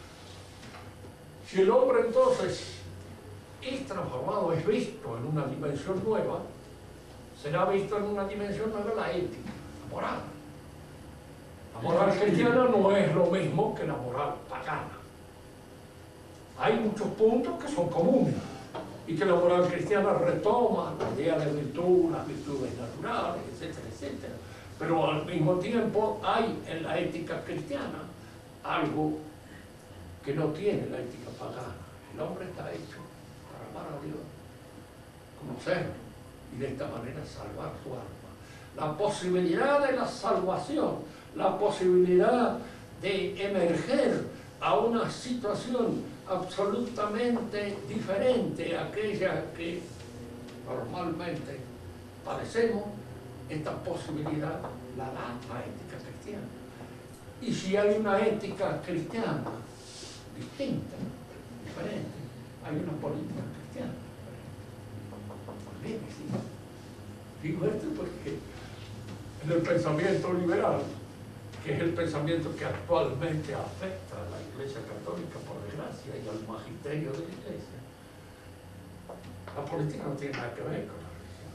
Si el hombre entonces es transformado, es visto en una dimensión nueva, será visto en una dimensión nueva la ética, la moral. La moral cristiana no es lo mismo que la moral pagana. Hay muchos puntos que son comunes y que la moral cristiana retoma la idea de virtud, las virtudes naturales, etcétera, etcétera. Pero al mismo tiempo hay en la ética cristiana algo que no tiene la ética pagana. El hombre está hecho para amar a Dios, conocerlo y de esta manera salvar su alma. La posibilidad de la salvación, la posibilidad de emerger a una situación absolutamente diferente a aquella que normalmente padecemos, esta posibilidad la da la ética cristiana. Y si hay una ética cristiana distinta, diferente, hay una política cristiana también existe. Digo esto porque en el pensamiento liberal, que es el pensamiento que actualmente afecta a la Iglesia Católica, por desgracia, y al magisterio de la Iglesia, la política no tiene nada que ver con la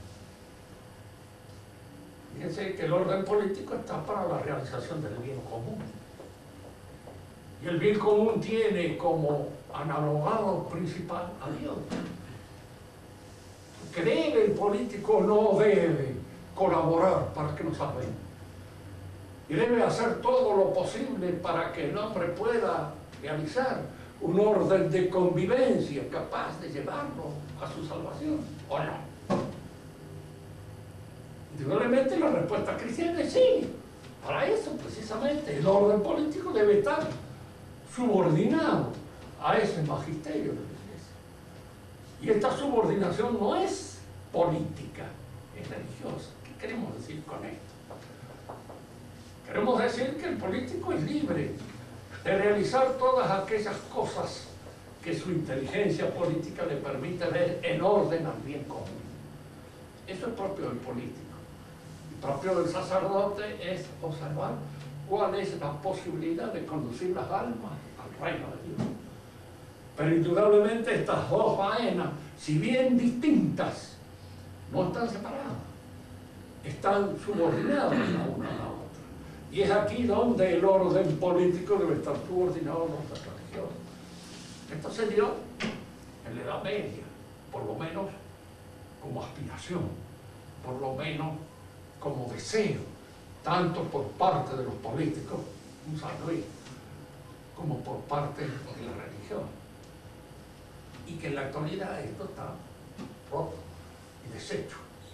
religión. Fíjense que el orden político está para la realización del bien común. Y el bien común tiene como analogado principal a Dios. Que debe el político, no debe colaborar para que nos salvemos. Y debe hacer todo lo posible para que el hombre pueda realizar un orden de convivencia capaz de llevarlo a su salvación, ¿o no? Indudablemente la respuesta cristiana es sí. Para eso, precisamente, el orden político debe estar subordinado a ese magisterio de la Iglesia. Y esta subordinación no es política, es religiosa. ¿Qué queremos decir con esto? Queremos decir que el político es libre de realizar todas aquellas cosas que su inteligencia política le permite ver en orden al bien común. Eso es propio del político. Y propio del sacerdote es observar cuál es la posibilidad de conducir las almas al reino de Dios. Pero indudablemente estas dos faenas, si bien distintas, no están separadas, están subordinadas la una a la otra. Y es aquí donde el orden político debe estar subordinado a los religiosos. Esto se dio en la Edad Media, por lo menos como aspiración, por lo menos como deseo, tanto por parte de los políticos, un San Luis, como por parte de la religión. Y que en la actualidad esto está roto y deshecho.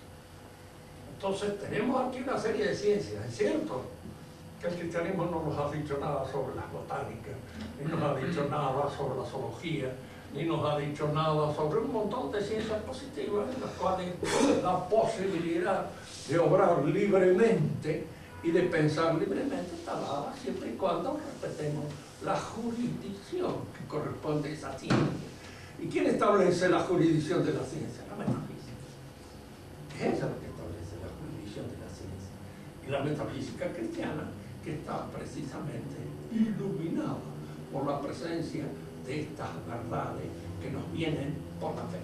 Entonces tenemos aquí una serie de ciencias, es cierto que el cristianismo no nos ha dicho nada sobre las botánicas, ni nos ha dicho nada sobre la zoología, ni nos ha dicho nada sobre un montón de ciencias positivas en las cuales la posibilidad de obrar libremente y de pensar libremente está dada siempre y cuando respetemos la jurisdicción que corresponde a esa ciencia. ¿Y quién establece la jurisdicción de la ciencia? La metafísica. Es esa la que establece la jurisdicción de la ciencia. Y la metafísica cristiana, que está precisamente iluminada por la presencia de estas verdades que nos vienen por la fe.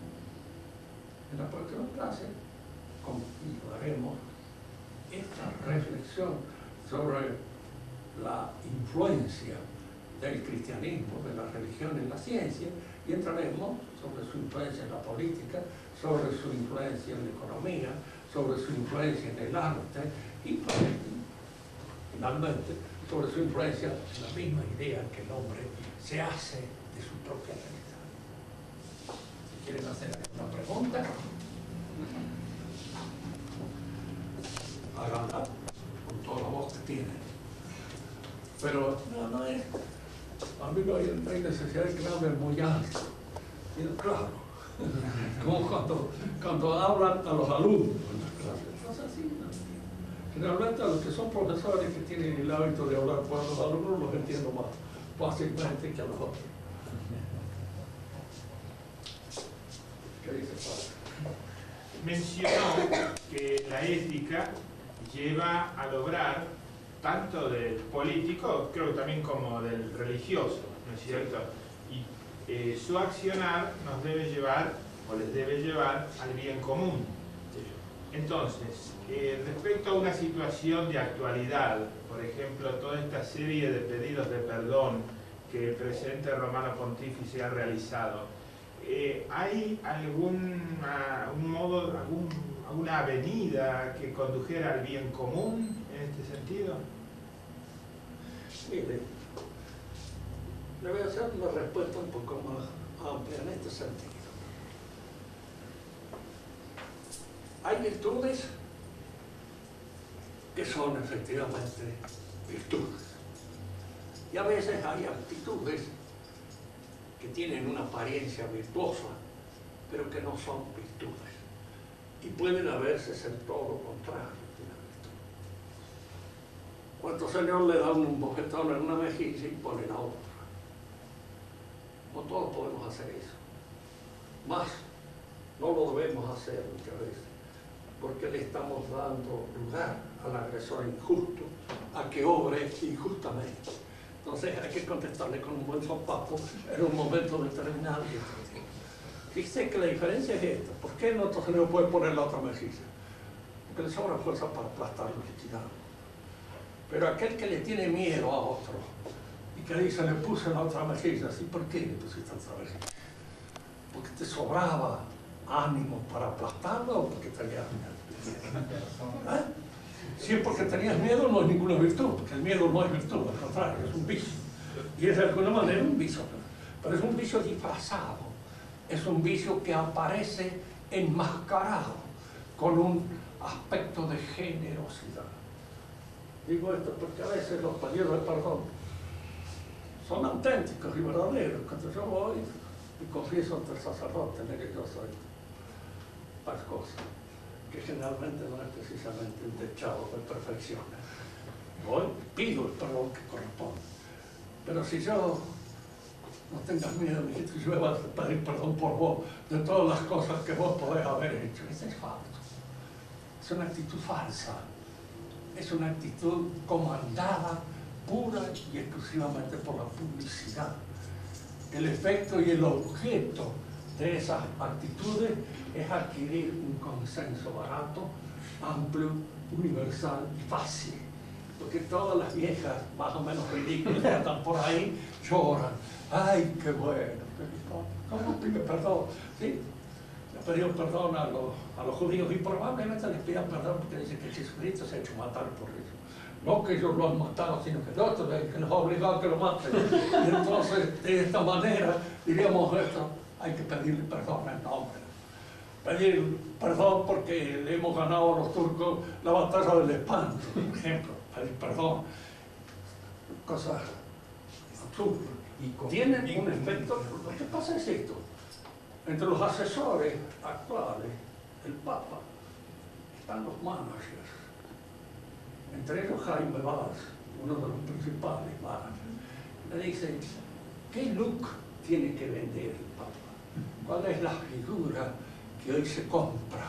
En la próxima clase continuaremos esta reflexión sobre la influencia del cristianismo, de la religión en la ciencia, y entraremos sobre su influencia en la política, sobre su influencia en la economía, sobre su influencia en el arte y finalmente sobre su influencia en la misma idea que el hombre se hace de su propia realidad. Si quieren hacer alguna pregunta, háganla con toda la voz que tienen. Pero no es, a mí no hay necesidad de que me hablen muy alto. Y claro, como cuando hablan a los alumnos en las clases, no es así, no. Generalmente a los que son profesores que tienen el hábito de hablar con los alumnos los entiendo más fácilmente que a los otros. ¿Qué dice padre? Mencionó que la ética lleva al obrar tanto del político, creo que también como del religioso, ¿no es cierto? Y su accionar nos debe llevar, o les debe llevar, al bien común. Entonces, respecto a una situación de actualidad, por ejemplo, toda esta serie de pedidos de perdón que el presidente romano pontífice ha realizado, ¿hay algún modo, alguna avenida que condujera al bien común en este sentido? Mire, le voy a hacer una respuesta un poco más amplia en este sentido. Hay virtudes que son efectivamente virtudes. Y a veces hay actitudes que tienen una apariencia virtuosa, pero que no son virtudes. Y pueden a veces ser todo lo contrario de una virtud. ¿Cuántos señores le dan un bofetón en una mejilla y ponen la otra? No todos podemos hacer eso. Más, no lo debemos hacer muchas veces, porque le estamos dando lugar al agresor injusto a que obre injustamente. Entonces hay que contestarle con un buen sopapo en un momento determinado. Fíjese que la diferencia es esta. ¿Por qué no se le puede poner la otra mejilla? Porque le sobra fuerza para aplastarlo y liquidarlo. Pero aquel que le tiene miedo a otro y que dice, le puse la otra mejilla, ¿sí? ¿Por qué le pusiste la otra mejilla? ¿Porque te sobraba ánimo para aplastarlo o porque tenías miedo? ¿Eh? Si es porque tenías miedo, no es ninguna virtud, porque el miedo no es virtud, al contrario, es un vicio. Y es de alguna manera un vicio, pero es un vicio disfrazado, es un vicio que aparece enmascarado con un aspecto de generosidad. Digo esto porque a veces los pedidos de perdón son auténticos y verdaderos. Cuando yo voy y confieso ante el sacerdote en el que yo soy tal cosa, que generalmente no es precisamente un techado de perfección. Voy, pido el perdón que corresponde. Pero si yo, no tengas miedo, mijito, yo voy a pedir perdón por vos de todas las cosas que vos podés haber hecho. Eso es falso. Es una actitud falsa. Es una actitud comandada pura y exclusivamente por la publicidad. El efecto y el objeto de esas actitudes es adquirir un consenso barato, amplio, universal y fácil. Porque todas las viejas, más o menos ridículas, que están por ahí, lloran. ¡Ay, qué bueno! ¿Cómo pide perdón? ¿Sí? Le pidieron perdón a los judíos y probablemente les pidan perdón porque dicen que Jesucristo se ha hecho matar por ellos. No que ellos lo han matado, sino que el otro que los ha obligado a que lo maten. Y entonces, de esta manera, diríamos esto, hay que pedirle perdón en nombre. Pedir perdón porque le hemos ganado a los turcos la batalla del Espanto, por ejemplo. Pedir perdón. Cosas absurdas. Tienen un efecto. Lo que pasa es esto. Entre los asesores actuales del Papa están los managers. Entre ellos Jaime Valls, uno de los principales managers. Le dicen, ¿qué look tiene que vender el Papa? ¿Cuál es la figura que hoy se compra?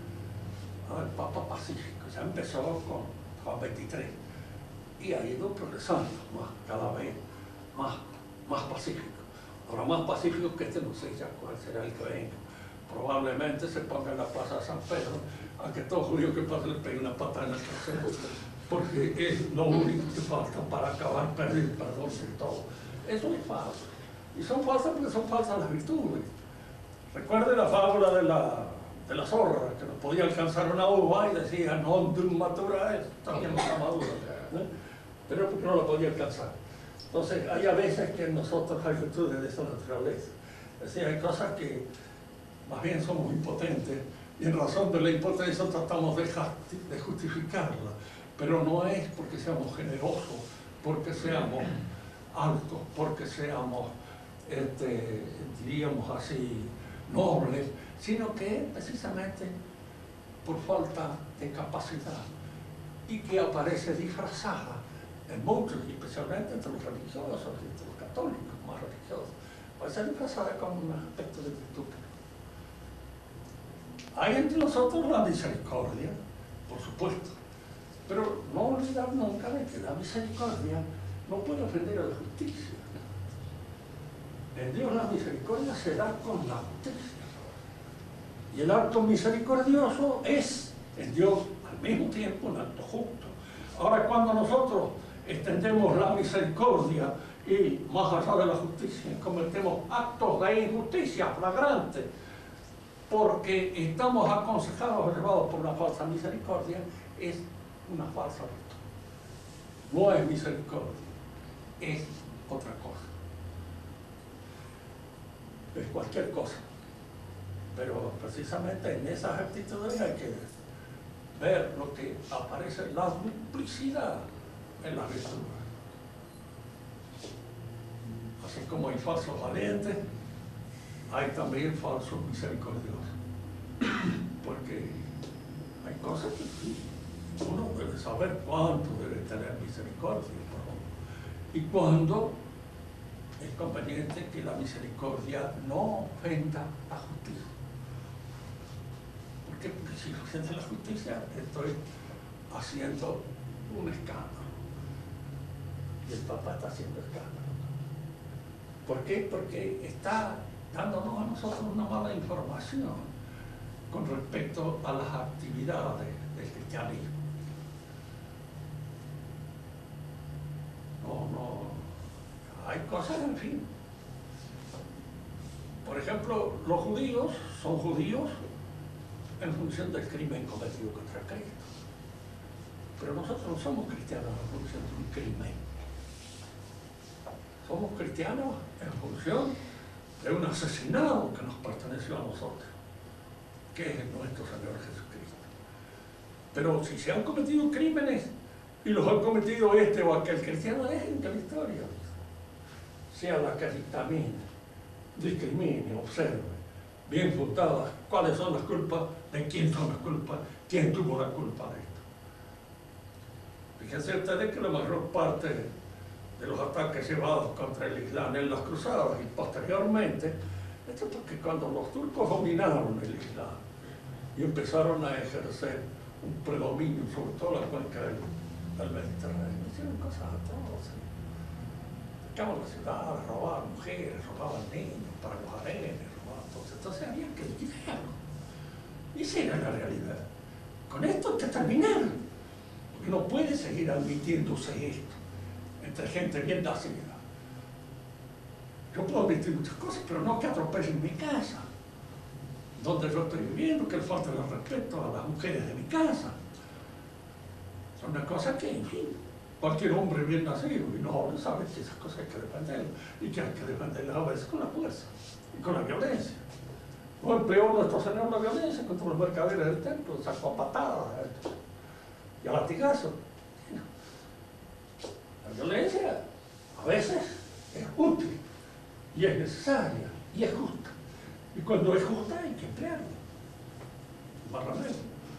El Papa Pacífico, ya empezó con Juan XXIII y ha ido progresando cada vez más pacífico. Ahora más pacífico que este, no sé ya cuál será el que venga. Probablemente se ponga en la plaza de San Pedro a que todo judío que pase le pegue una patada en el trasero, porque es lo único que falta para acabar perdiendo perdón de todo. Eso es falso. Y son falsas porque son falsas las virtudes. Recuerde la fábula de la zorra, que no podía alcanzar una uva y decía, no, dum matura es, también no está madura, ¿no? Pero porque no la podía alcanzar. Entonces, hay a veces que en nosotros hay virtudes de esa naturaleza. Es decir, hay cosas que más bien somos impotentes y en razón de la impotencia tratamos de justificarla. Pero no es porque seamos generosos, porque seamos altos, porque seamos, diríamos así, nobles, sino que precisamente por falta de capacidad y que aparece disfrazada en muchos, y especialmente entre los religiosos, entre los católicos más religiosos, aparece disfrazada con un aspecto de virtud. Hay entre nosotros la misericordia, por supuesto, pero no olvidar nunca de que la misericordia no puede ofender a la justicia. En Dios la misericordia se da con la justicia. Y el acto misericordioso es, en Dios, al mismo tiempo, un acto justo. Ahora, cuando nosotros extendemos la misericordia y, más allá de la justicia, cometemos actos de injusticia flagrante, porque estamos aconsejados o llevados por una falsa misericordia, es una falsa virtud. No es misericordia, es otra cosa. Es cualquier cosa. Pero precisamente en esas actitudes hay que ver lo que aparece, la duplicidad en las virtudes. como hay falsos valientes, hay también falsos misericordiosos. Porque hay cosas que sí, uno debe saber cuánto debe tener misericordia, y cuándo es conveniente que la misericordia no ofenda la justicia. ¿Por qué? Porque si ofende la justicia, estoy haciendo un escándalo. Y el Papa está haciendo escándalo. ¿Por qué? Porque está dándonos a nosotros una mala información con respecto a las actividades del cristianismo. No, hay cosas, en fin. Por ejemplo, los judíos son judíos en función del crimen cometido contra Cristo. Pero nosotros no somos cristianos en función de un crimen. Somos cristianos en función de un asesinado que nos perteneció a nosotros, que es nuestro Señor Jesucristo. Pero si se han cometido crímenes y los han cometido este o aquel cristiano, dejen que la historia sea la que dictamine, discrimine, observe, bien fundada, cuáles son las culpas, de quién son las culpas, quién tuvo la culpa de esto. Fíjense ustedes que la mayor parte de los ataques llevados contra el Islam en las cruzadas y posteriormente, esto es porque cuando los turcos dominaron el Islam y empezaron a ejercer un predominio sobre toda la cuenca del Mediterráneo, hicieron cosas atroces. Atacaban las ciudades, robaban mujeres, robaban niños para los harenes, robaban todo. Entonces había que liquidarlo. Y esa era la realidad. Con esto te terminaron. Porque no puede seguir admitiéndose esto entre gente bien nacida. Yo puedo admitir muchas cosas, pero no que atropellen mi casa, donde yo estoy viviendo, que le falte el respeto a las mujeres de mi casa. Son una cosa que, en fin, cualquier hombre bien nacido y no sabe que esas cosas hay que defenderlas, y que hay que defenderlas a veces con la fuerza y con la violencia. No empleó nuestro Señor la violencia contra los mercaderes del templo, sacó a patadas y a latigazos. La violencia a veces es útil y es necesaria y es justa. Y cuando es justa hay que emplearla. Más remedio.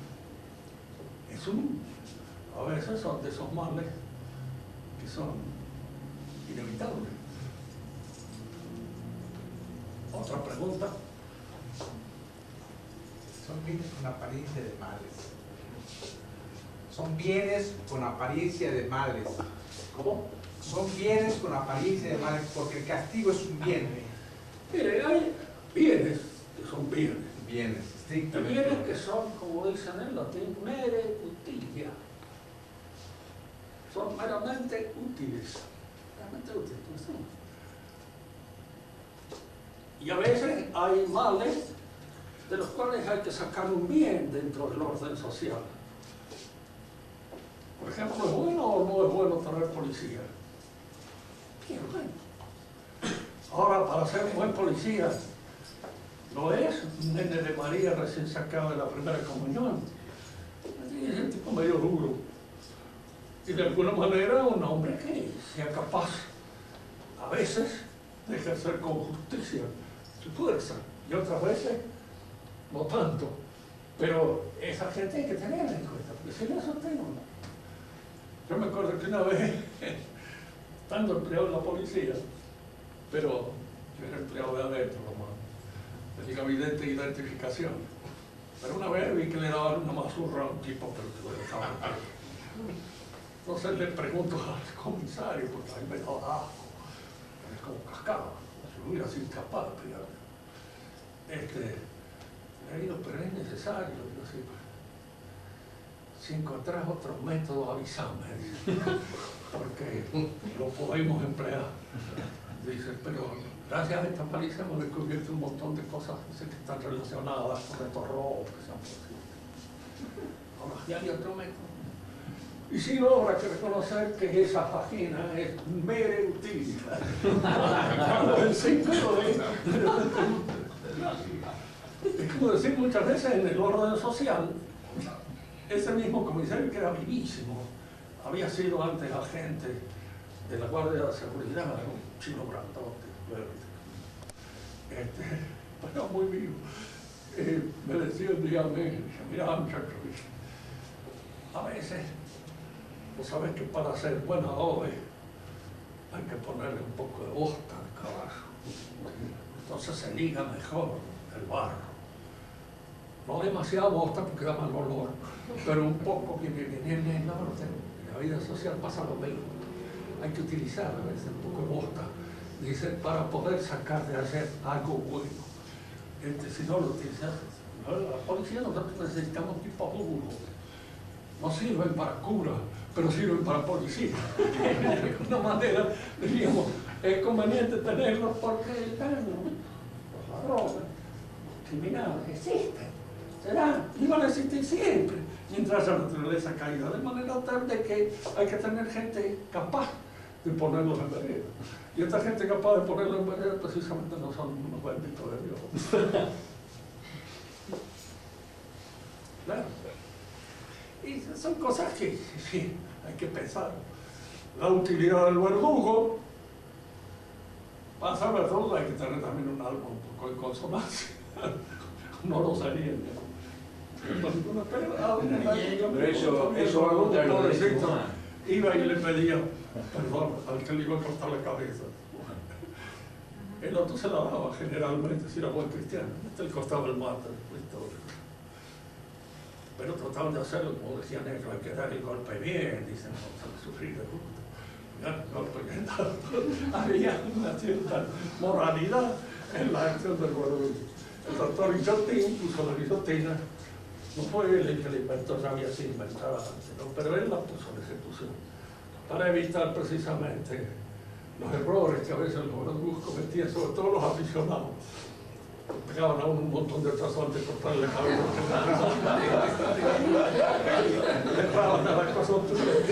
A veces son de esos males que son inevitables. Otra pregunta. Son bienes con apariencia de males. Son bienes con apariencia de males. ¿Cómo? Son bienes con apariencia de males, porque el castigo es un bien. Mire, hay bienes que son bienes. Bienes, Y estrictamente. bienes que son, como dicen en latín, mere utilia. Son meramente útiles. Realmente útiles. ¿No? Y a veces hay males de los cuales hay que sacar un bien dentro del orden social. Por ejemplo, ¿es bueno o no es bueno tener policía? Qué bueno. Ahora, para ser un buen policía, no es un nene de María recién sacado de la primera comunión. Es un tipo medio duro. Y de alguna manera un hombre que sea capaz, a veces, de ejercer con justicia su fuerza. Y otras veces, no tanto. Pero esa gente hay que tenerla en cuenta, porque si no, eso tengo. Yo me acuerdo que una vez, estando empleado en la policía, pero yo era empleado de adentro, del gabinete de identificación. Pero una vez vi que le daban una mazurra a un tipo, pero que lo estaba entonces le pregunto al comisario, porque a mí me daba asco, es como cascada, si hubiera sido capaz de pegarle. Le digo, pero es necesario, digo, sí, si encontrás otro método, avísame, porque lo podemos emplear. Dice, pero gracias a esta paliza hemos descubierto un montón de cosas que están relacionadas con estos robos que se han producido. Ahora ya hay otro método. Y si no, habrá que reconocer que esa página es mere utilidad. Es como decir muchas veces en el orden social, ese mismo comisario que era vivísimo, había sido antes agente de la Guardia de Seguridad, un chino grandote, bueno, muy vivo. Me decía un día a mí, dice, mira muchacho, a veces, tú sabes que para hacer buena obra hay que ponerle un poco de bosta de caballo. Entonces se liga mejor el barro. No demasiada bosta porque da mal olor, pero un poco que viene en la orden. En la vida social pasa lo mismo. Hay que utilizar a veces un poco de bosta, dice, para poder sacar de hacer algo bueno. Si no lo utilizas, la policía nosotros necesitamos tipos duros. No sirven para cura, pero sirven para policía. De alguna manera, diríamos, es conveniente tenerlos porque los ladrones, los criminales existen. Serán, y van a existir siempre, mientras la naturaleza caiga. De manera tal de que hay que tener gente capaz de ponerlos en vereda. Y esta gente capaz de ponerlos en vereda precisamente no son unos benditos de Dios. Claro. Y son cosas que sí, hay que pensar. La utilidad del verdugo, para ser verdugo hay que tener también un alma un poco en consonancia. No lo sería. Pero eso va a contar lo de derechos humanos. Iba y le pedía perdón al que le iba a cortar la cabeza. El otro se la daba generalmente, si era buen cristiano. Este le costaba el mate. Pero trataban de hacerlo, como decían ellos, hay que dar el golpe bien, dicen, no se va a sufrir de gusto. El golpe bien dado. Había una cierta moralidad en la acción del verdugo. El doctor Guillotín puso la guillotina. No fue él el que la inventó, ya había sido inventada antes, ¿no? Pero él la puso en ejecución para evitar precisamente los errores que a veces los verdugos cometían, sobre todo los aficionados. Pegaban a uno un montón de tazos antes de cortarle la cabeza. Dejaban a la cosa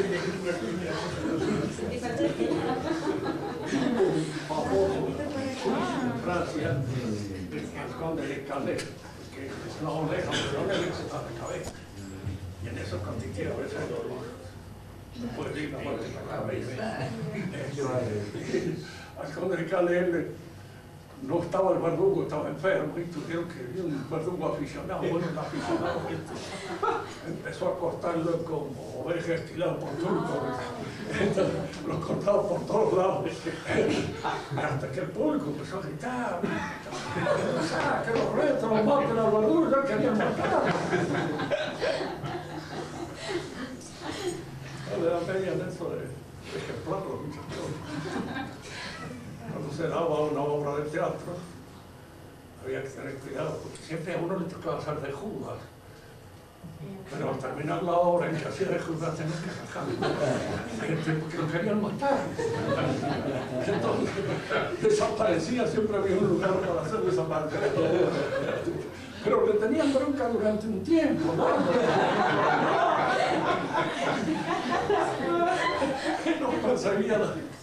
en Francia, el conde de Calais, que es una oreja, pero no le está de cabeza. Y en eso consistía a veces el dolor. No puede ir la muerte en la cabeza. Al conde de Calais no estaba el verdugo, estaba enfermo y tuvieron que ir un verdugo aficionado. Bueno, el aficionado empezó a cortarlo como oveja estilada por turco. Los cortaba por todos lados. Hasta que el público empezó a gritar: ¡que los retos, los maten al verdugo! ¡Ya querían matar! No le dan media en eso de ejemplarlo, muchachos. Cuando se daba una obra de teatro, había que tener cuidado, porque siempre a uno le tocaba hacer de Judas. Pero al terminar la obra, el que hacía de Judas tenía que sacar, porque lo querían matar. Entonces, desaparecía, siempre había un lugar para hacer desaparecer. Pero le tenían bronca durante un tiempo, ¿no? Nos perseguían.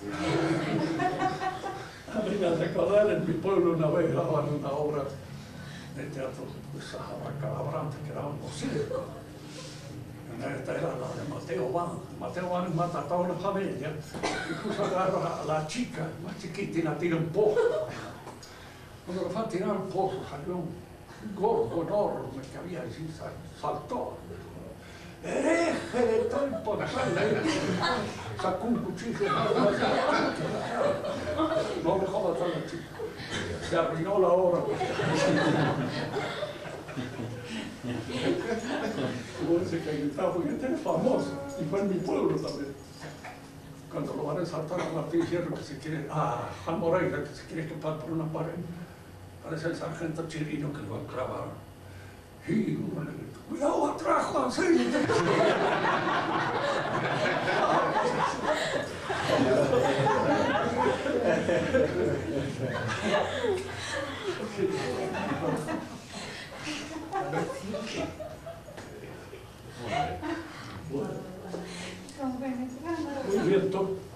A mí me recordar, en mi pueblo una vez daban una obra de teatro de esas abracadabrantes que daban los circos. Esta era la de Mateo Van. Mateo Van mata a toda una familia y puso agarra a la chica más chiquita y la tira un pozo. Cuando le fue a tirar un pozo salió un gordo enorme que había allí, saltó. ¡Hereje de todo imposible! Sacó un cuchillo. No dejó matar a la chica. Se arruinó la obra. Como dice que gritaba, porque este es famoso. Y fue en mi pueblo también. Cuando lo van a exaltar a Martín Hierro, que se quiere, a Juan Moreira, que se quiere escapar por una pared, parece el sargento Chirino que lo va a clavar. Y uno le grita: ¡cuidado atrás, Juancito! Muy bien,